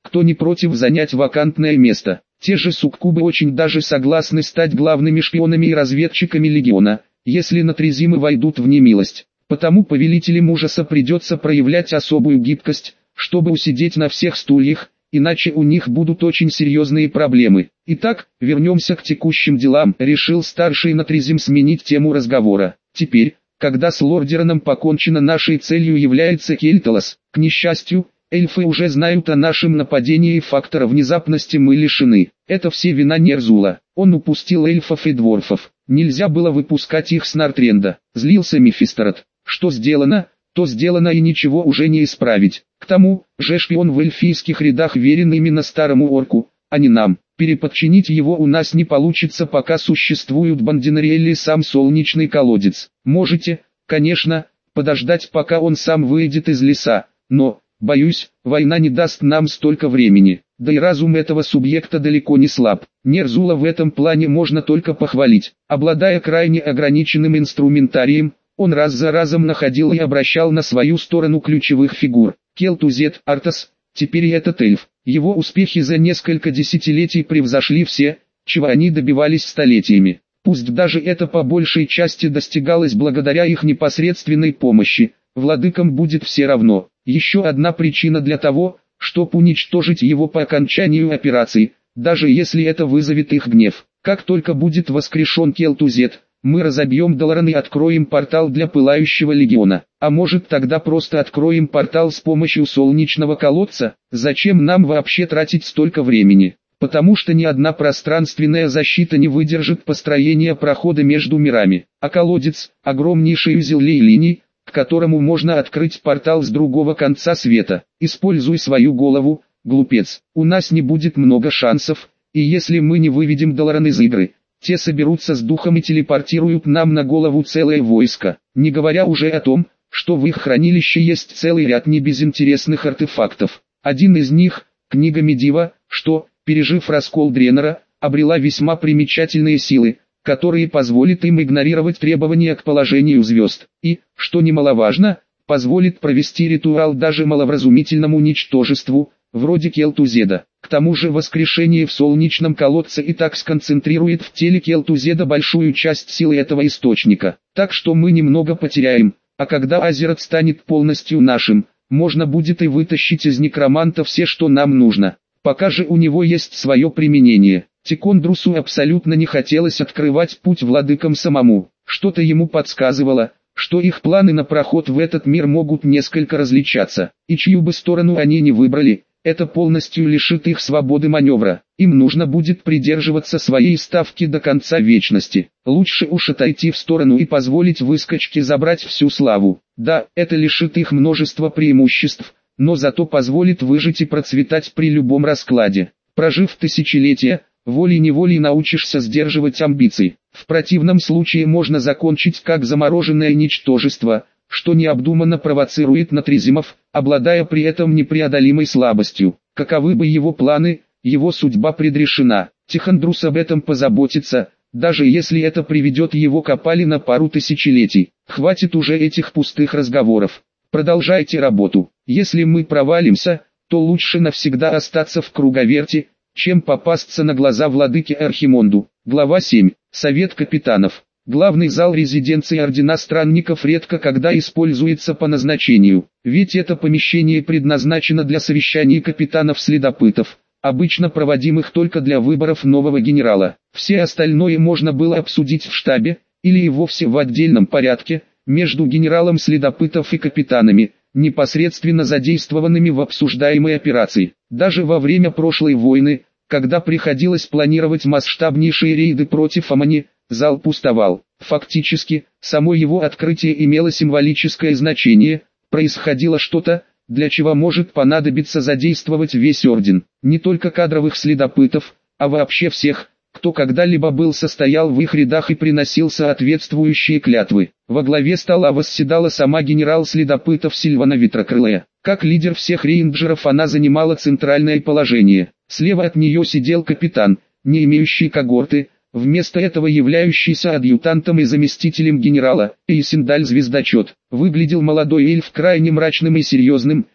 кто не против занять вакантное место. Те же суккубы очень даже согласны стать главными шпионами и разведчиками легиона, если натрезимы войдут в немилость. Потому повелителям ужаса придется проявлять особую гибкость, чтобы усидеть на всех стульях, иначе у них будут очень серьезные проблемы. Итак, вернемся к текущим делам, решил старший натрезим сменить тему разговора. Теперь, когда с Лордероном покончено, нашей целью является Кельталос. К несчастью, эльфы уже знают о нашем нападении и фактора внезапности мы лишены. Это все вина Нерзула. Он упустил эльфов и дворфов. Нельзя было выпускать их с Нартренда. Злился Мефисторот. Что сделано, то сделано и ничего уже не исправить. К тому же шпион в эльфийских рядах верен именно старому орку, а не нам. Переподчинить его у нас не получится, пока существуют Бандинарелли и сам Солнечный колодец. Можете, конечно, подождать, пока он сам выйдет из леса, но, боюсь, война не даст нам столько времени. Да и разум этого субъекта далеко не слаб. Нерзула в этом плане можно только похвалить. Обладая крайне ограниченным инструментарием, он раз за разом находил и обращал на свою сторону ключевых фигур. Келтузет, Артас, теперь и этот эльф. Его успехи за несколько десятилетий превзошли все, чего они добивались столетиями. Пусть даже это по большей части достигалось благодаря их непосредственной помощи, владыкам будет все равно. Еще одна причина для того, чтобы уничтожить его по окончанию операции, даже если это вызовет их гнев. Как только будет воскрешен Келтузет, мы разобьем Долоран и откроем портал для Пылающего Легиона. А может, тогда просто откроем портал с помощью Солнечного колодца? Зачем нам вообще тратить столько времени? Потому что ни одна пространственная защита не выдержит построения прохода между мирами. А колодец – огромнейший узел линий, к которому можно открыть портал с другого конца света. Используй свою голову, глупец. У нас не будет много шансов, и если мы не выведем Долоран из игры, те соберутся с духом и телепортируют нам на голову целое войско, не говоря уже о том, что в их хранилище есть целый ряд небезынтересных артефактов. Один из них – книга Медива, что, пережив раскол Дренора, обрела весьма примечательные силы, которые позволят им игнорировать требования к положению звезд, и, что немаловажно, позволит провести ритуал даже маловразумительному ничтожеству, вроде Келтузеда. К тому же воскрешение в Солнечном колодце и так сконцентрирует в теле Келтузеда большую часть силы этого источника. Так что мы немного потеряем, а когда Азерот станет полностью нашим, можно будет и вытащить из некроманта все, что нам нужно. Пока же у него есть свое применение. Тикондрусу абсолютно не хотелось открывать путь владыкам самому. Что-то ему подсказывало, что их планы на проход в этот мир могут несколько различаться. И чью бы сторону они не выбрали, это полностью лишит их свободы маневра. Им нужно будет придерживаться своей ставки до конца вечности. Лучше уж отойти в сторону и позволить выскочке забрать всю славу. Да, это лишит их множества преимуществ, но зато позволит выжить и процветать при любом раскладе. Прожив тысячелетия, волей-неволей научишься сдерживать амбиции. В противном случае можно закончить как замороженное ничтожество, что необдуманно провоцирует натрезимов, обладая при этом непреодолимой слабостью. Каковы бы его планы, его судьба предрешена. Тихондрус об этом позаботится, даже если это приведет его к опале на пару тысячелетий. Хватит уже этих пустых разговоров. Продолжайте работу. Если мы провалимся, то лучше навсегда остаться в круговерти, чем попасться на глаза владыке Архимонду. Глава семь. Совет капитанов. Главный зал резиденции Ордена Странников редко когда используется по назначению, ведь это помещение предназначено для совещаний капитанов-следопытов, обычно проводимых только для выборов нового генерала. Все остальное можно было обсудить в штабе, или и вовсе в отдельном порядке, между генералом следопытов и капитанами, непосредственно задействованными в обсуждаемой операции. Даже во время прошлой войны, когда приходилось планировать масштабнейшие рейды против Амани, зал пустовал. Фактически, само его открытие имело символическое значение, происходило что-то, для чего может понадобиться задействовать весь орден, не только кадровых следопытов, а вообще всех, кто когда-либо был состоял в их рядах и приносил соответствующие клятвы. Во главе стола восседала сама генерал следопытов Сильвана Ветрокрылая. Как лидер всех рейнджеров она занимала центральное положение. Слева от нее сидел капитан, не имеющий когорты, вместо этого являющийся адъютантом и заместителем генерала. Эйсендаль Звездочет. Выглядел молодой эльф крайне мрачным и серьезным,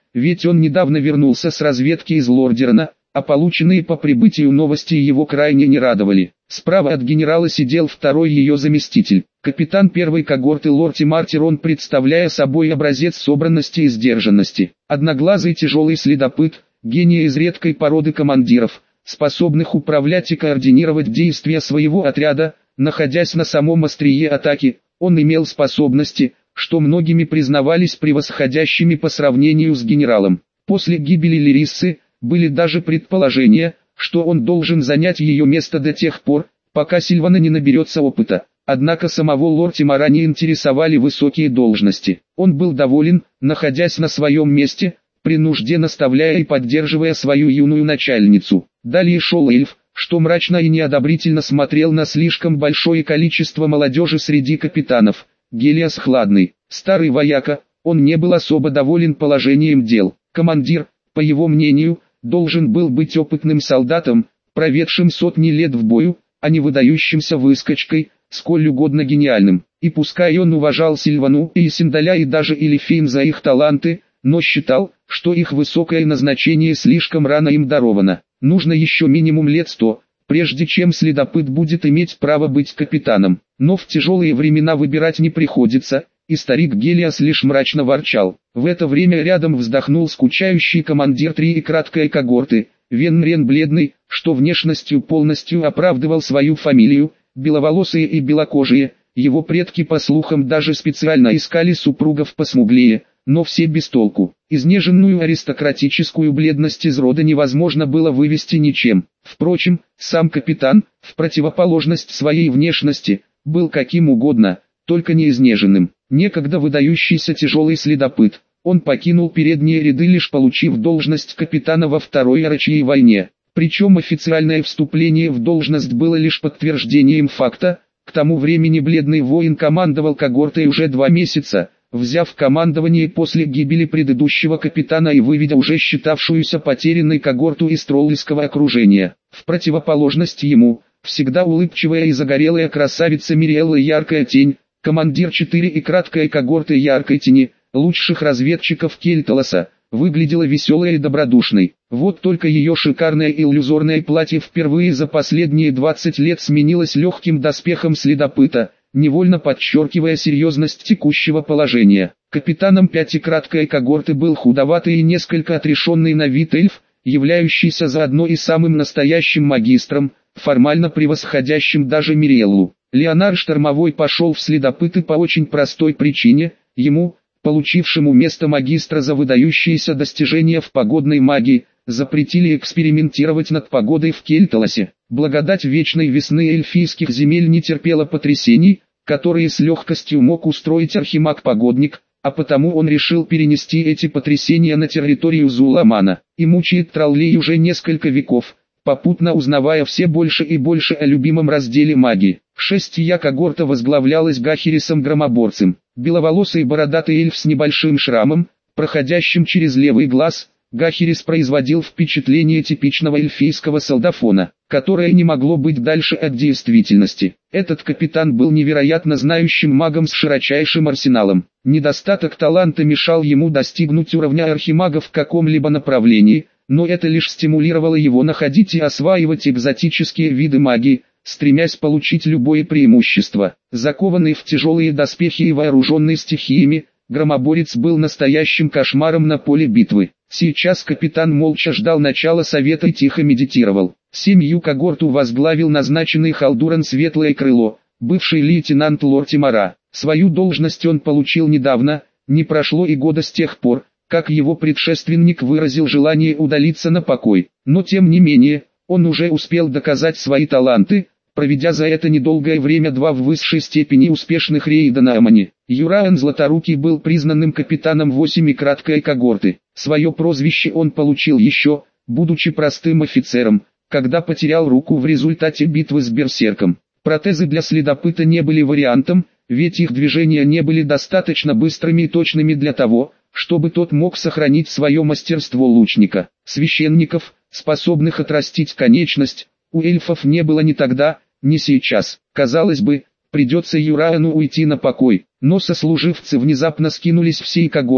ведь он недавно вернулся с разведки из Лордерна, а полученные по прибытию новости его крайне не радовали. Справа от генерала сидел второй ее заместитель, капитан первой когорты Лорти Мартирон, представляя собой образец собранности и сдержанности. Одноглазый тяжелый следопыт, гений из редкой породы командиров, способных управлять и координировать действия своего отряда. Находясь на самом острие атаки, он имел способности, что многими признавались превосходящими по сравнению с генералом. После гибели Лириссы, были даже предположения, что он должен занять ее место до тех пор, пока Сильвана не наберется опыта. Однако самого Лортимара не интересовали высокие должности. Он был доволен, находясь на своем месте, при нужде наставляя и поддерживая свою юную начальницу. Далее шел эльф, что мрачно и неодобрительно смотрел на слишком большое количество молодежи среди капитанов. Гелиас Хладный, старый вояка, он не был особо доволен положением дел. Командир, по его мнению, должен был быть опытным солдатом, проведшим сотни лет в бою, а не выдающимся выскочкой, сколь угодно гениальным. И пускай он уважал Сильвану и Синдаля и даже Элифейн за их таланты, но считал, что их высокое назначение слишком рано им даровано. Нужно еще минимум лет сто, прежде чем следопыт будет иметь право быть капитаном. Но в тяжелые времена выбирать не приходится, и старик Гелиас лишь мрачно ворчал. В это время рядом вздохнул скучающий командир три и краткой когорты, Венрен бледный, что внешностью полностью оправдывал свою фамилию, беловолосые и белокожие. Его предки, по слухам, даже специально искали супругов посмуглее, но все без толку. Изнеженную аристократическую бледность из рода невозможно было вывести ничем. Впрочем, сам капитан, в противоположность своей внешности, был каким угодно, только не изнеженным. Некогда выдающийся тяжелый следопыт, он покинул передние ряды, лишь получив должность капитана во Второй Орочьей войне. Причем официальное вступление в должность было лишь подтверждением факта. К тому времени бледный воин командовал когортой уже два месяца, взяв командование после гибели предыдущего капитана и выведя уже считавшуюся потерянной когорту из тролльского окружения. В противоположность ему, всегда улыбчивая и загорелая красавица Мириэлла Яркая Тень, командир четыре и краткой когорты Яркой Тени, лучших разведчиков Кельталоса, выглядела веселой и добродушной. Вот только ее шикарное иллюзорное платье впервые за последние двадцать лет сменилось легким доспехом следопыта, невольно подчеркивая серьезность текущего положения. Капитаном пятикраткой когорты был худоватый и несколько отрешенный на вид эльф, являющийся заодно и самым настоящим магистром, формально превосходящим даже Мириэллу. Леонар Штормовой пошел в следопыты по очень простой причине: ему, получившему место магистра за выдающиеся достижения в погодной магии, запретили экспериментировать над погодой в Кельталосе. Благодать вечной весны эльфийских земель не терпела потрясений, которые с легкостью мог устроить архимаг-погодник, а потому он решил перенести эти потрясения на территорию Зуламана. И мучает троллей уже несколько веков, попутно узнавая все больше и больше о любимом разделе магии. Шестья когорта возглавлялась Гахерисом Громоборцем, беловолосый бородатый эльф с небольшим шрамом, проходящим через левый глаз. Гахерис производил впечатление типичного эльфийского солдафона, которое не могло быть дальше от действительности. Этот капитан был невероятно знающим магом с широчайшим арсеналом. Недостаток таланта мешал ему достигнуть уровня архимага в каком-либо направлении, но это лишь стимулировало его находить и осваивать экзотические виды магии, стремясь получить любое преимущество. Закованный в тяжелые доспехи и вооруженный стихиями, Громоборец был настоящим кошмаром на поле битвы. Сейчас капитан молча ждал начала совета и тихо медитировал. Семью когорту возглавил назначенный Халдуран Светлое Крыло, бывший лейтенант Лортимара. Свою должность он получил недавно, не прошло и года с тех пор, как его предшественник выразил желание удалиться на покой. Но тем не менее, он уже успел доказать свои таланты, проведя за это недолгое время два в высшей степени успешных рейда на Амане. Юраан Златорукий был признанным капитаном восьми краткой когорты. Свое прозвище он получил еще, будучи простым офицером, когда потерял руку в результате битвы с берсерком. Протезы для следопыта не были вариантом, ведь их движения не были достаточно быстрыми и точными для того, чтобы тот мог сохранить свое мастерство лучника. Священников, способных отрастить конечность, у эльфов не было ни тогда, ни сейчас. Казалось бы, придется Юраану уйти на покой, но сослуживцы внезапно скинулись всей когортой,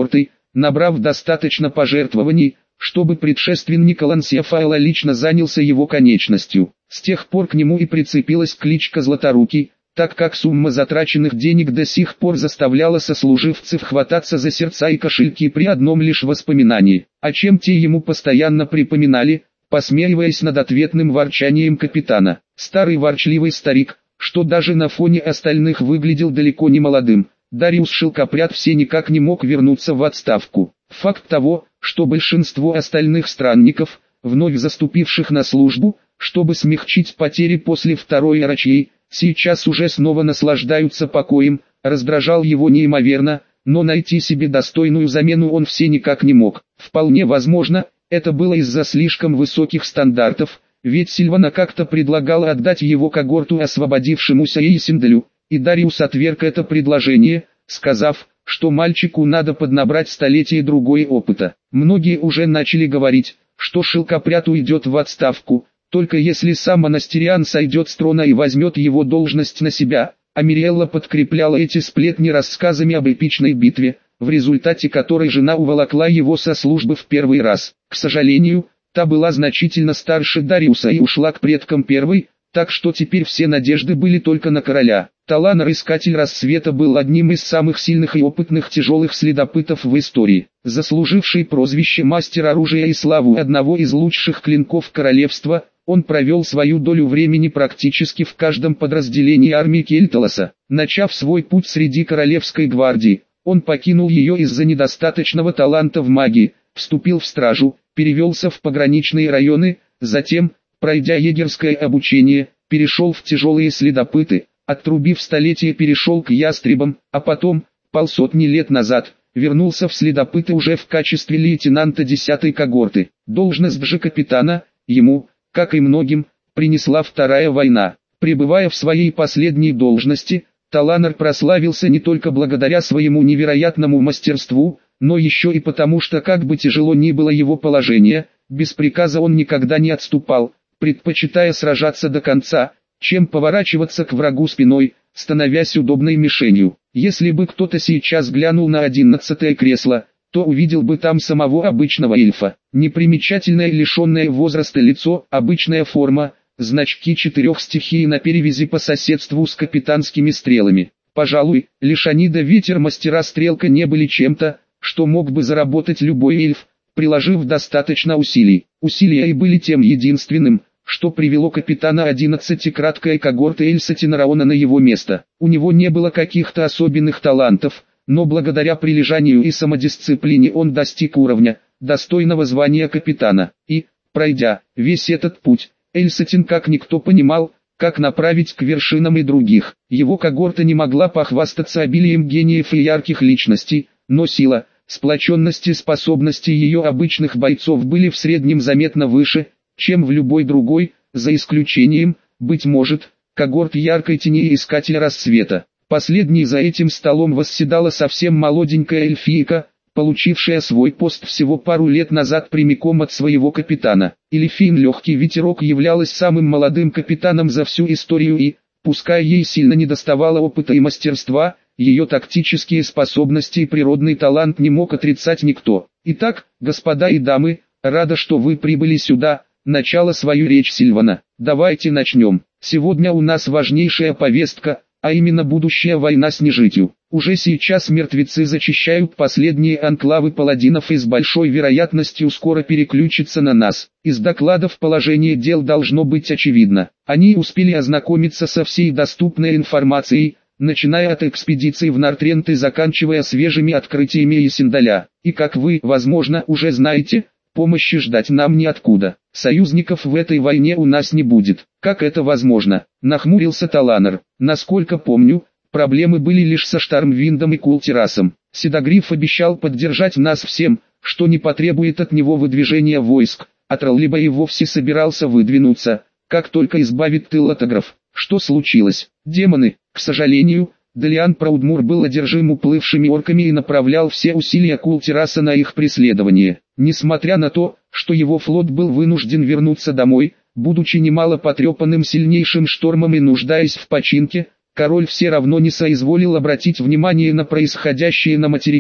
набрав достаточно пожертвований, чтобы предшественник Лансефайла лично занялся его конечностью. С тех пор к нему и прицепилась кличка Златорукий, так как сумма затраченных денег до сих пор заставляла сослуживцев хвататься за сердца и кошельки при одном лишь воспоминании, о чем те ему постоянно припоминали, посмеиваясь над ответным ворчанием капитана. Старый ворчливый старик, что даже на фоне остальных выглядел далеко не молодым, Дариус Шелкопряд все никак не мог вернуться в отставку. Факт того, что большинство остальных странников, вновь заступивших на службу, чтобы смягчить потери после второй Арачьей, сейчас уже снова наслаждаются покоем, раздражал его неимоверно, но найти себе достойную замену он все никак не мог. Вполне возможно, это было из-за слишком высоких стандартов, ведь Сильвана как-то предлагала отдать его когорту освободившемуся Эйсенделю, и Дариус отверг это предложение, сказав, что мальчику надо поднабрать столетие другой опыта. Многие уже начали говорить, что Шелкопряд уйдет в отставку, только если сам Монастериан сойдет с трона и возьмет его должность на себя, а Мириэлла подкрепляла эти сплетни рассказами об эпичной битве, в результате которой жена уволокла его со службы в первый раз. К сожалению, та была значительно старше Дариуса и ушла к предкам первой, так что теперь все надежды были только на короля. Таланар, искатель рассвета, был одним из самых сильных и опытных тяжелых следопытов в истории, заслуживший прозвище мастер оружия и славу одного из лучших клинков королевства. Он провел свою долю времени практически в каждом подразделении армии Кельталоса. Начав свой путь среди королевской гвардии, он покинул ее из-за недостаточного таланта в магии, вступил в стражу, перевелся в пограничные районы, затем, пройдя егерское обучение, перешел в тяжелые следопыты, отрубив столетие перешел к ястребам, а потом, полсотни лет назад, вернулся в следопыты уже в качестве лейтенанта десятой когорты. Должность же капитана, ему, как и многим, принесла Вторая война. Пребывая в своей последней должности, Таланар прославился не только благодаря своему невероятному мастерству, но еще и потому, что как бы тяжело ни было его положение, без приказа он никогда не отступал, предпочитая сражаться до конца, чем поворачиваться к врагу спиной, становясь удобной мишенью. Если бы кто-то сейчас глянул на одиннадцатое кресло, то увидел бы там самого обычного эльфа. Непримечательное, лишенное возраста лицо, обычная форма, значки четырех стихий на перевязи по соседству с капитанскими стрелами. Пожалуй, лишь они да ветер мастера стрелка не были чем-то, что мог бы заработать любой эльф, приложив достаточно усилий. Усилия и были тем единственным, что привело капитана одиннадцатикратной когорты Эльса Тенараона на его место. У него не было каких-то особенных талантов, но благодаря прилежанию и самодисциплине он достиг уровня, достойного звания капитана. И, пройдя весь этот путь, Эльсатин как никто понимал, как направить к вершинам и других. Его когорта не могла похвастаться обилием гениев и ярких личностей, но сила, сплоченность и способности ее обычных бойцов были в среднем заметно выше, чем в любой другой, за исключением, быть может, когорт яркой тени и искателя рассвета. Последней за этим столом восседала совсем молоденькая эльфийка, получившая свой пост всего пару лет назад прямиком от своего капитана. Эльфийн Легкий Ветерок являлась самым молодым капитаном за всю историю и, пускай ей сильно недоставало опыта и мастерства, ее тактические способности и природный талант не мог отрицать никто. Итак, господа и дамы, рада, что вы прибыли сюда. Начала свою речь Сильвана. Давайте начнем. Сегодня у нас важнейшая повестка, а именно будущая война с нежитью. Уже сейчас мертвецы зачищают последние анклавы паладинов и с большой вероятностью скоро переключатся на нас. Из докладов положение дел должно быть очевидно. Они успели ознакомиться со всей доступной информацией, начиная от экспедиции в Нортрент и заканчивая свежими открытиями Исендаля. И как вы, возможно, уже знаете, помощи ждать нам неоткуда. Союзников в этой войне у нас не будет. Как это возможно? Нахмурился Таланар. Насколько помню, проблемы были лишь со Штормвиндом и Култирасом. Седогриф обещал поддержать нас всем, что не потребует от него выдвижения войск, а Троллиба и вовсе собирался выдвинуться, как только избавит тыл от агров. Что случилось? Демоны, к сожалению, Делиан Праудмур был одержим уплывшими орками и направлял все усилия Култираса на их преследование. Несмотря на то, что его флот был вынужден вернуться домой, будучи немало потрепанным сильнейшим штормом и нуждаясь в починке, король все равно не соизволил обратить внимание на происходящее на материке,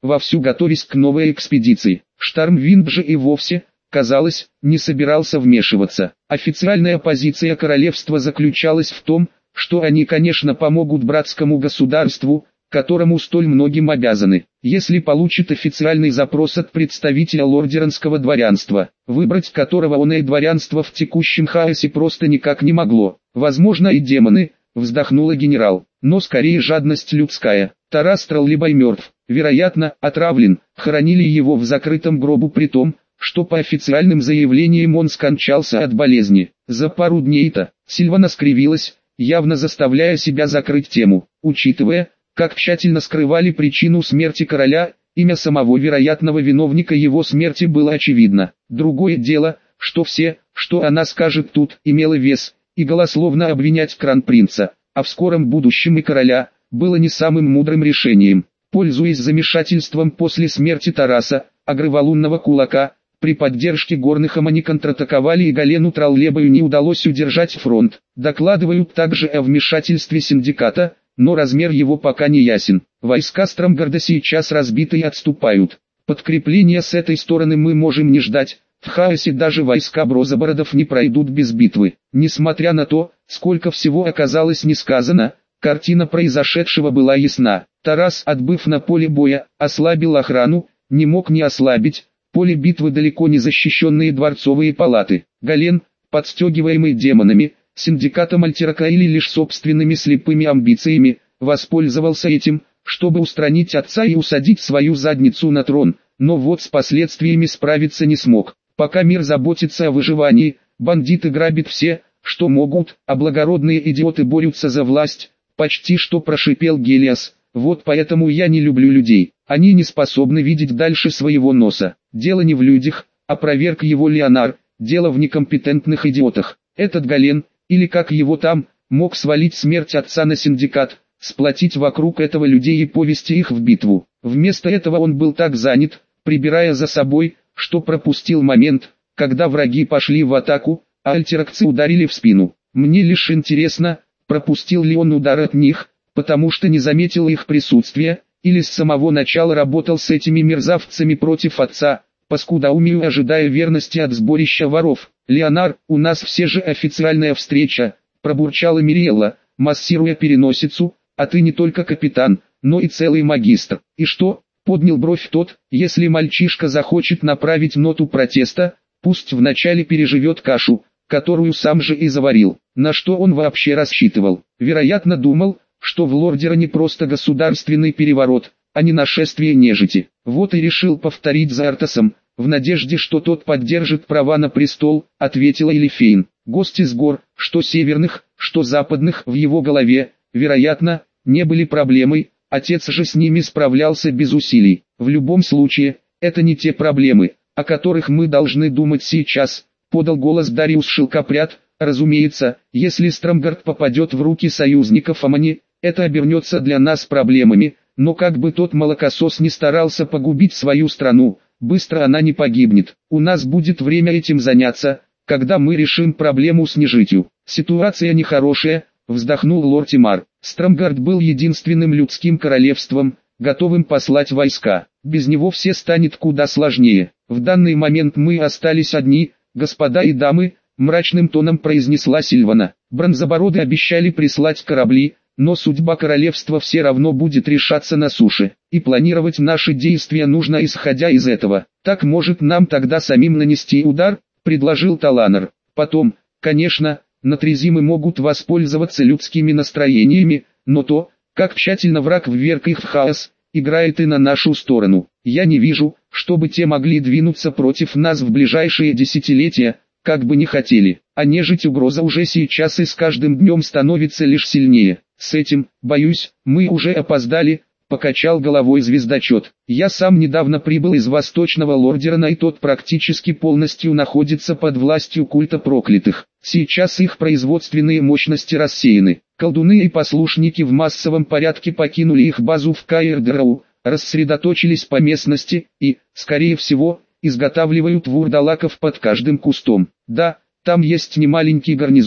вовсю готовясь к новой экспедиции. Штармвинд же и вовсе, казалось, не собирался вмешиваться. Официальная позиция королевства заключалась в том, что они, конечно, помогут братскому государству, которому столь многим обязаны, если получит официальный запрос от представителя лордеранского дворянства, выбрать которого он и дворянство в текущем хаосе просто никак не могло. Возможно, и демоны, вздохнула генерал, но скорее жадность людская. Тарас Троллибай мертв, вероятно, отравлен, хоронили его в закрытом гробу при том, что по официальным заявлениям он скончался от болезни. За пару дней-то, Сильвана скривилась, явно заставляя себя закрыть тему, учитывая, как тщательно скрывали причину смерти короля, имя самого вероятного виновника его смерти было очевидно. Другое дело, что все, что она скажет тут, имело вес, и голословно обвинять кронпринца, а в скором будущем и короля, было не самым мудрым решением. Пользуясь замешательством после смерти Тараса, Агрывалунного кулака, при поддержке Горныхам они контратаковали и Галену Троллебаю не удалось удержать фронт. Докладывают также о вмешательстве синдиката, но размер его пока не ясен. Войска Стромгарда сейчас разбиты и отступают. Подкрепления с этой стороны мы можем не ждать. В хаосе даже войска Брозобородов не пройдут без битвы. Несмотря на то, сколько всего оказалось не сказано, картина произошедшего была ясна. Тарас, отбыв на поле боя, ослабил охрану, не мог не ослабить. Поле битвы далеко не защищенные дворцовые палаты. Гален, подстегиваемый демонами, синдикатом Альтерака или лишь собственными слепыми амбициями, воспользовался этим, чтобы устранить отца и усадить свою задницу на трон, но вот с последствиями справиться не смог. Пока мир заботится о выживании, бандиты грабят все, что могут, а благородные идиоты борются за власть, почти что прошипел Гелиас. Вот поэтому я не люблю людей, они не способны видеть дальше своего носа. Дело не в людях, опроверг его Леонар, дело в некомпетентных идиотах. Этот Гален, или как его там, мог свалить смерть отца на синдикат, сплотить вокруг этого людей и повести их в битву. Вместо этого он был так занят, прибирая за собой, что пропустил момент, когда враги пошли в атаку, а альтеракцы ударили в спину. Мне лишь интересно, пропустил ли он удар от них, потому что не заметил их присутствия, или с самого начала работал с этими мерзавцами против отца, по скудоумию ожидая верности от сборища воров. «Леонар, у нас все же официальная встреча», — пробурчала Мириэлла, массируя переносицу, «а ты не только капитан, но и целый магистр». «И что?» — поднял бровь тот, «если мальчишка захочет направить ноту протеста, пусть вначале переживет кашу, которую сам же и заварил». На что он вообще рассчитывал? Вероятно, думал, что в Лордероне просто государственный переворот, а не нашествие нежити. Вот и решил повторить за Артасом, в надежде, что тот поддержит права на престол, ответила Элифейн. Гости с гор, что северных, что западных, в его голове, вероятно, не были проблемой, отец же с ними справлялся без усилий. В любом случае, это не те проблемы, о которых мы должны думать сейчас, подал голос Дариус Шелкопряд. Разумеется, если Стромгард попадет в руки союзников Амани, это обернется для нас проблемами, но как бы тот молокосос не старался погубить свою страну, быстро она не погибнет. У нас будет время этим заняться, когда мы решим проблему с нежитью. Ситуация нехорошая, вздохнул лорд Тимар. Стромгард был единственным людским королевством, готовым послать войска. Без него все станет куда сложнее. В данный момент мы остались одни, господа и дамы, мрачным тоном произнесла Сильвана. Бронзобороды обещали прислать корабли, но судьба королевства все равно будет решаться на суше, и планировать наши действия нужно исходя из этого. Так может нам тогда самим нанести удар, предложил Таланер. Потом, конечно, натрезимы могут воспользоваться людскими настроениями, но то, как тщательно враг вверг их в хаос, играет и на нашу сторону. Я не вижу, чтобы те могли двинуться против нас в ближайшие десятилетия, как бы ни хотели, а нежить угроза уже сейчас и с каждым днем становится лишь сильнее. С этим, боюсь, мы уже опоздали, покачал головой звездочет. Я сам недавно прибыл из Восточного Лордерона, и тот практически полностью находится под властью культа проклятых. Сейчас их производственные мощности рассеяны. Колдуны и послушники в массовом порядке покинули их базу в Каэр-Дроу, рассредоточились по местности и, скорее всего, изготавливают вурдалаков под каждым кустом. Да, там есть немаленький гарнизон,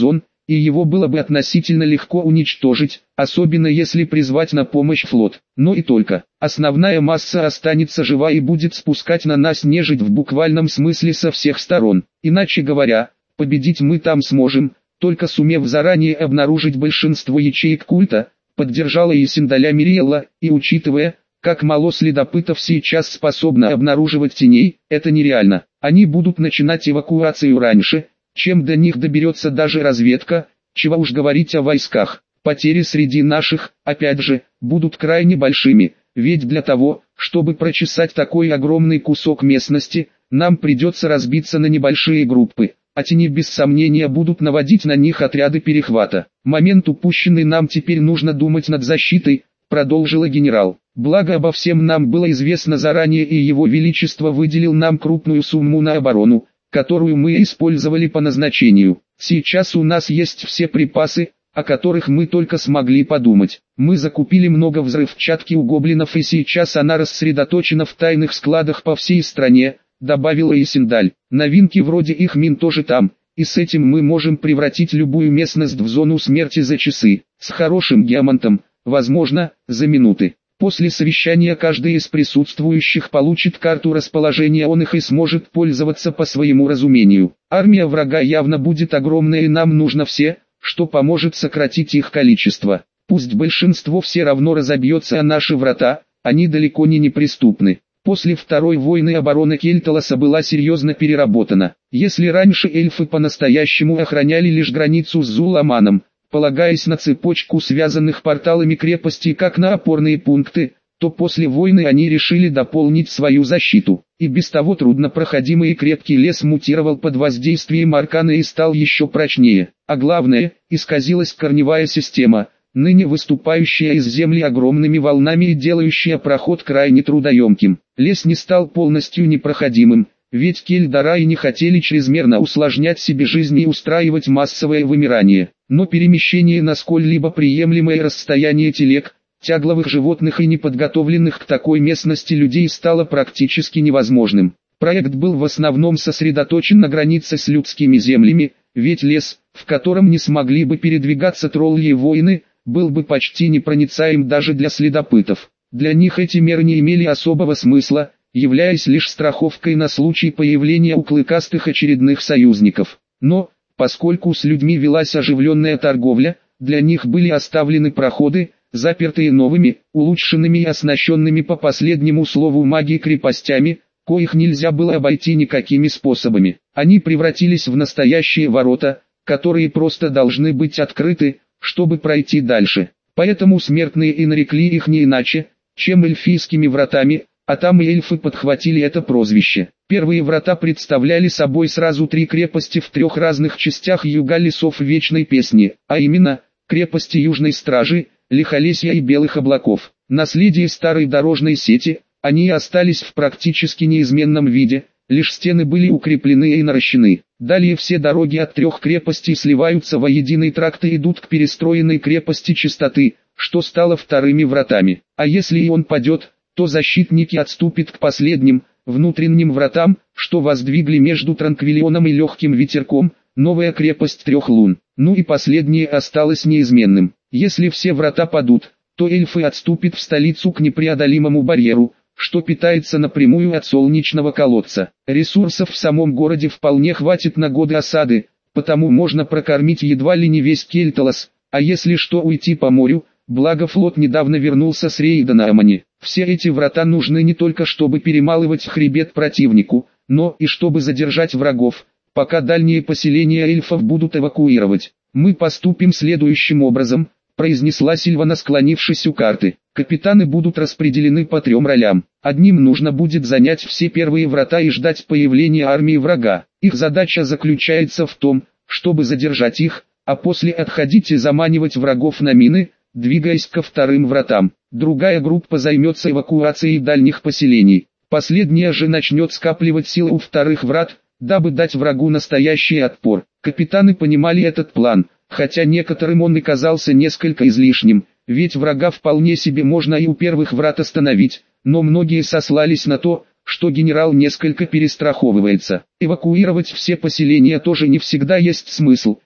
и его было бы относительно легко уничтожить, особенно если призвать на помощь флот. Но и только. Основная масса останется жива и будет спускать на нас нежить в буквальном смысле со всех сторон. Иначе говоря, победить мы там сможем, только сумев заранее обнаружить большинство ячеек культа, поддержала и Синдаля Мириэлла, и учитывая, как мало следопытов сейчас способно обнаруживать теней, это нереально. Они будут начинать эвакуацию раньше, чем до них доберется даже разведка, чего уж говорить о войсках. Потери среди наших, опять же, будут крайне большими, ведь для того, чтобы прочесать такой огромный кусок местности, нам придется разбиться на небольшие группы, а тени без сомнения будут наводить на них отряды перехвата. Момент упущенный, нам теперь нужно думать над защитой, продолжила генерал. Благо обо всем нам было известно заранее, и его величество выделил нам крупную сумму на оборону, которую мы использовали по назначению. Сейчас у нас есть все припасы, о которых мы только смогли подумать. Мы закупили много взрывчатки у гоблинов, и сейчас она рассредоточена в тайных складах по всей стране, добавила Исиндаль. Новинки вроде их мин тоже там, и с этим мы можем превратить любую местность в зону смерти за часы, с хорошим геомантом, возможно, за минуты. После совещания каждый из присутствующих получит карту расположения он их и сможет пользоваться по своему разумению. Армия врага явно будет огромная, и нам нужно все, что поможет сократить их количество. Пусть большинство все равно разобьется о наши врата, они далеко не неприступны. После Второй войны оборона Кельталоса была серьезно переработана. Если раньше эльфы по-настоящему охраняли лишь границу с Зуламаном, полагаясь на цепочку связанных порталами крепостей как на опорные пункты, то после войны они решили дополнить свою защиту. И без того труднопроходимый и крепкий лес мутировал под воздействием аркана и стал еще прочнее. А главное, исказилась корневая система, ныне выступающая из земли огромными волнами и делающая проход крайне трудоемким. Лес не стал полностью непроходимым, ведь Кельдараи не хотели чрезмерно усложнять себе жизнь и устраивать массовое вымирание. Но перемещение на сколь-либо приемлемое расстояние телег, тягловых животных и неподготовленных к такой местности людей стало практически невозможным. Проект был в основном сосредоточен на границе с людскими землями, ведь лес, в котором не смогли бы передвигаться тролли и воины, был бы почти непроницаем даже для следопытов. Для них эти меры не имели особого смысла, являясь лишь страховкой на случай появления у клыкастых очередных союзников. Но, поскольку с людьми велась оживленная торговля, для них были оставлены проходы, запертые новыми, улучшенными и оснащенными по последнему слову магии крепостями, коих нельзя было обойти никакими способами. Они превратились в настоящие ворота, которые просто должны быть открыты, чтобы пройти дальше. Поэтому смертные и нарекли их не иначе, чем эльфийскими вратами, а там и эльфы подхватили это прозвище. Первые врата представляли собой сразу три крепости в трех разных частях юга лесов Вечной Песни, а именно, крепости Южной Стражи, Лихолесья и Белых Облаков. Наследие старой дорожной сети, они остались в практически неизменном виде, лишь стены были укреплены и наращены. Далее все дороги от трех крепостей сливаются во единый тракт и идут к перестроенной крепости Чистоты, что стало вторыми вратами. А если и он падет, то защитники отступят к последним, внутренним вратам, что воздвигли между Транквилионом и Легким Ветерком, новая крепость Трех Лун. Ну и последнее осталось неизменным. Если все врата падут, то эльфы отступят в столицу к непреодолимому барьеру, что питается напрямую от солнечного колодца. Ресурсов в самом городе вполне хватит на годы осады, потому можно прокормить едва ли не весь Кельталос, а если что, уйти по морю, благо флот недавно вернулся с рейда на Амани. Все эти врата нужны не только чтобы перемалывать хребет противнику, но и чтобы задержать врагов, пока дальние поселения эльфов будут эвакуировать. Мы поступим следующим образом, произнесла Сильвана, склонившись у карты. Капитаны будут распределены по трем ролям. Одним нужно будет занять все первые врата и ждать появления армии врага. Их задача заключается в том, чтобы задержать их, а после отходить и заманивать врагов на мины, двигаясь ко вторым вратам. Другая группа займется эвакуацией дальних поселений. Последняя же начнет скапливать силы у вторых врат, дабы дать врагу настоящий отпор. Капитаны понимали этот план, хотя некоторым он и казался несколько излишним, ведь врага вполне себе можно и у первых врат остановить, но многие сослались на то, что генерал несколько перестраховывается. Эвакуировать все поселения тоже не всегда есть смысл,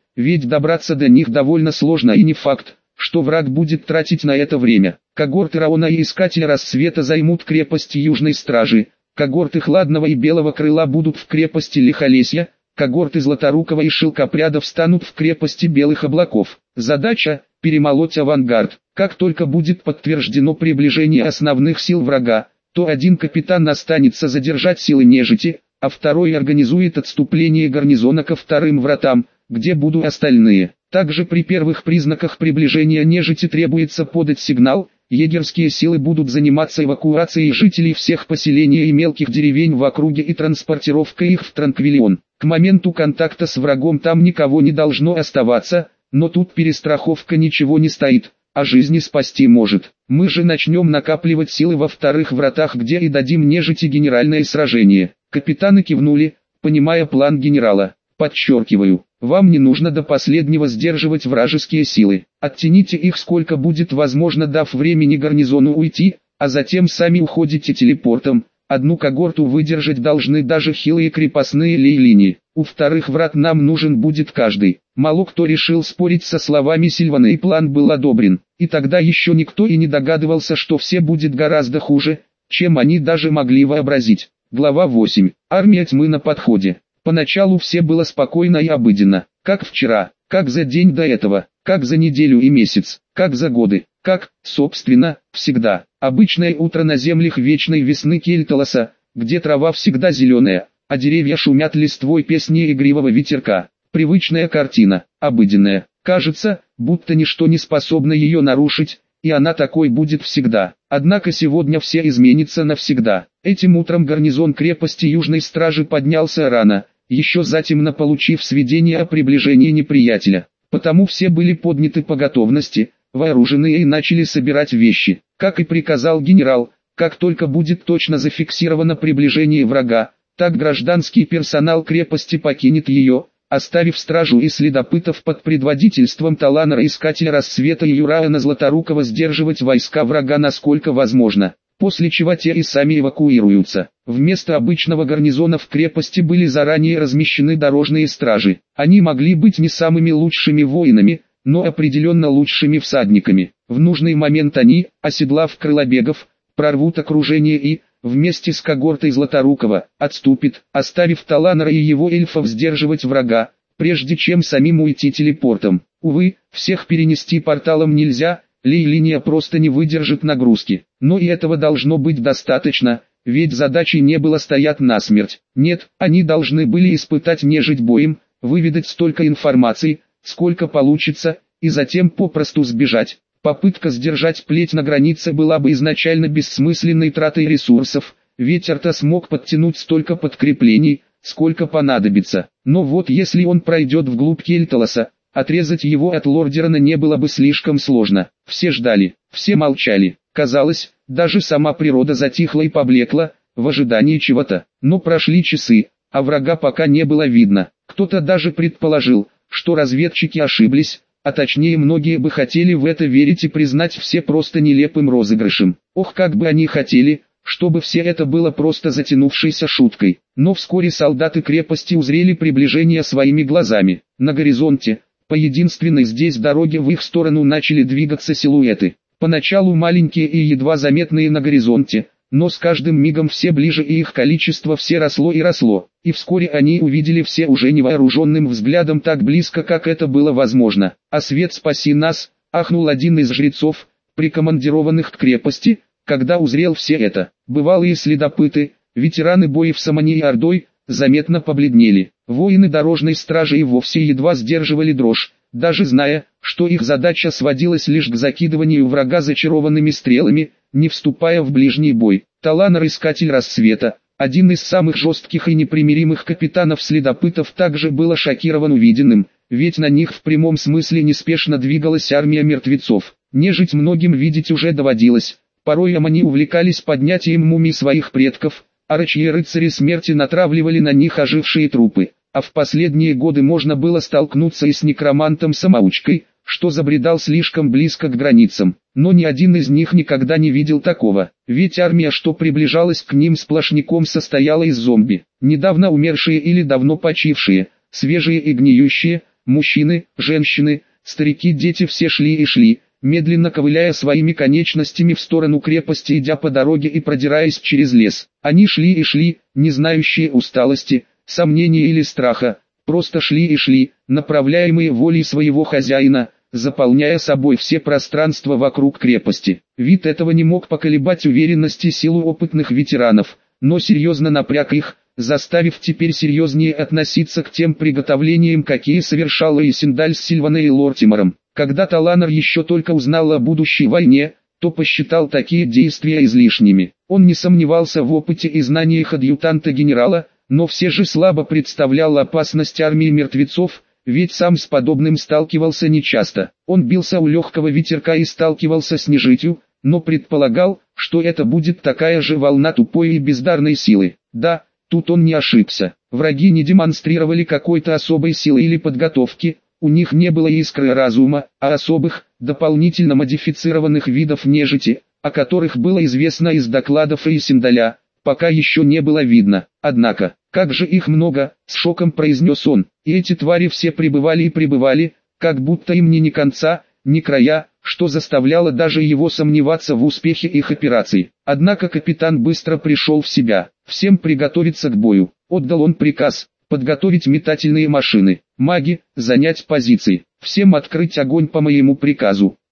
ведь добраться до них довольно сложно и не факт, что враг будет тратить на это время. Когорты Раона и Искателя Рассвета займут крепости Южной Стражи, когорты Хладного и Белого Крыла будут в крепости Лихолесья, когорты Златорукого и Шелкопряда встанут в крепости Белых Облаков. Задача – перемолоть авангард. Как только будет подтверждено приближение основных сил врага, то один капитан останется задержать силы нежити, а второй организует отступление гарнизона ко вторым вратам, где будут остальные. Также при первых признаках приближения нежити требуется подать сигнал, егерские силы будут заниматься эвакуацией жителей всех поселений и мелких деревень в округе и транспортировкой их в Транквилион. К моменту контакта с врагом там никого не должно оставаться, но тут перестраховка ничего не стоит, а жизни спасти может. Мы же начнем накапливать силы во вторых вратах, где и дадим нежити генеральное сражение. Капитаны кивнули, понимая план генерала. Подчеркиваю, вам не нужно до последнего сдерживать вражеские силы. Оттяните их сколько будет возможно, дав времени гарнизону уйти, а затем сами уходите телепортом. Одну когорту выдержать должны даже хилые крепостные лей-линии. У вторых врат нам нужен будет каждый. Мало кто решил спорить со словами Сильвана, и план был одобрен. И тогда еще никто и не догадывался, что все будет гораздо хуже, чем они даже могли вообразить. Глава восемь. Армия тьмы на подходе. Поначалу все было спокойно и обыденно, как вчера, как за день до этого, как за неделю и месяц, как за годы, как, собственно, всегда. Обычное утро на землях вечной весны Кельталоса, где трава всегда зеленая, а деревья шумят листвой песни игривого ветерка. Привычная картина, обыденная. Кажется, будто ничто не способно ее нарушить, и она такой будет всегда. Однако сегодня все изменится навсегда. Этим утром гарнизон крепости Южной Стражи поднялся рано, еще затемно получив сведения о приближении неприятеля. Потому все были подняты по готовности, вооруженные, и начали собирать вещи. Как и приказал генерал, как только будет точно зафиксировано приближение врага, так гражданский персонал крепости покинет ее, оставив стражу и следопытов под предводительством Таланора, Искателя Рассвета и Юраана Златорукова сдерживать войска врага насколько возможно, после чего те и сами эвакуируются. Вместо обычного гарнизона в крепости были заранее размещены дорожные стражи. Они могли быть не самыми лучшими воинами, но определенно лучшими всадниками. В нужный момент они, оседлав крылобегов, прорвут окружение и, вместе с когортой Златорукова, отступит, оставив Таланора и его эльфов сдерживать врага, прежде чем самим уйти телепортом. Увы, всех перенести порталом нельзя, лей-линия просто не выдержит нагрузки. Но и этого должно быть достаточно, ведь задачи не было стоять насмерть. Нет, они должны были испытать нежить боем, выведать столько информации, сколько получится, и затем попросту сбежать. Попытка сдержать плеть на границе была бы изначально бессмысленной тратой ресурсов, ведь Арта смог подтянуть столько подкреплений, сколько понадобится. Но вот если он пройдет вглубь Кельталоса, отрезать его от Лордерана не было бы слишком сложно. Все ждали, все молчали. Казалось, даже сама природа затихла и поблекла, в ожидании чего-то. Но прошли часы, а врага пока не было видно. Кто-то даже предположил, что разведчики ошиблись, а точнее многие бы хотели в это верить и признать все просто нелепым розыгрышем. Ох, как бы они хотели, чтобы все это было просто затянувшейся шуткой. Но вскоре солдаты крепости узрели приближение своими глазами. На горизонте, по единственной здесь дороге, в их сторону начали двигаться силуэты. Поначалу маленькие и едва заметные на горизонте, но с каждым мигом все ближе, и их количество все росло и росло. И вскоре они увидели все уже невооруженным взглядом так близко, как это было возможно. «А свет, спаси нас!» — ахнул один из жрецов, прикомандированных к крепости, когда узрел все это. Бывалые следопыты, ветераны боев с Амани и Ордой, заметно побледнели. Воины дорожной стражи и вовсе едва сдерживали дрожь, даже зная, что их задача сводилась лишь к закидыванию врага зачарованными стрелами, не вступая в ближний бой. Таланор, Искатель Рассвета, один из самых жестких и непримиримых капитанов-следопытов, также был шокирован увиденным, ведь на них в прямом смысле неспешно двигалась армия мертвецов. Нежить многим видеть уже доводилось, порой Амани увлекались поднятием мумий своих предков, а рычьи рыцари смерти натравливали на них ожившие трупы. А в последние годы можно было столкнуться и с некромантом-самоучкой, что забредал слишком близко к границам. Но ни один из них никогда не видел такого, ведь армия, что приближалась к ним сплошняком, состояла из зомби. Недавно умершие или давно почившие, свежие и гниющие, Мужчины, женщины, старики, дети все шли и шли, медленно ковыляя своими конечностями в сторону крепости, идя по дороге и продираясь через лес. Они шли и шли, не знающие усталости, сомнения или страха, просто шли и шли, направляемые волей своего хозяина, заполняя собой все пространства вокруг крепости. Вид этого не мог поколебать уверенность и силу опытных ветеранов, но серьезно напряг их, заставив теперь серьезнее относиться к тем приготовлениям, какие совершала и Синдаль с Сильваной и Лортимером. Когда Таланер еще только узнал о будущей войне, то посчитал такие действия излишними. Он не сомневался в опыте и знаниях адъютанта генерала, но все же слабо представлял опасность армии мертвецов, ведь сам с подобным сталкивался нечасто. Он бился у легкого ветерка и сталкивался с нежитью, но предполагал, что это будет такая же волна тупой и бездарной силы. Да, тут он не ошибся. Враги не демонстрировали какой-то особой силы или подготовки, у них не было искры разума, а особых, дополнительно модифицированных видов нежити, о которых было известно из докладов и Синдаля, пока еще не было видно. Однако, как же их много, с шоком произнес он, и эти твари все пребывали и пребывали, как будто им ни ни конца, ни края, что заставляло даже его сомневаться в успехе их операций. Однако капитан быстро пришел в себя. Всем приготовиться к бою. Отдал он приказ подготовить метательные машины, маги, занять позиции, всем открыть огонь по моему приказу.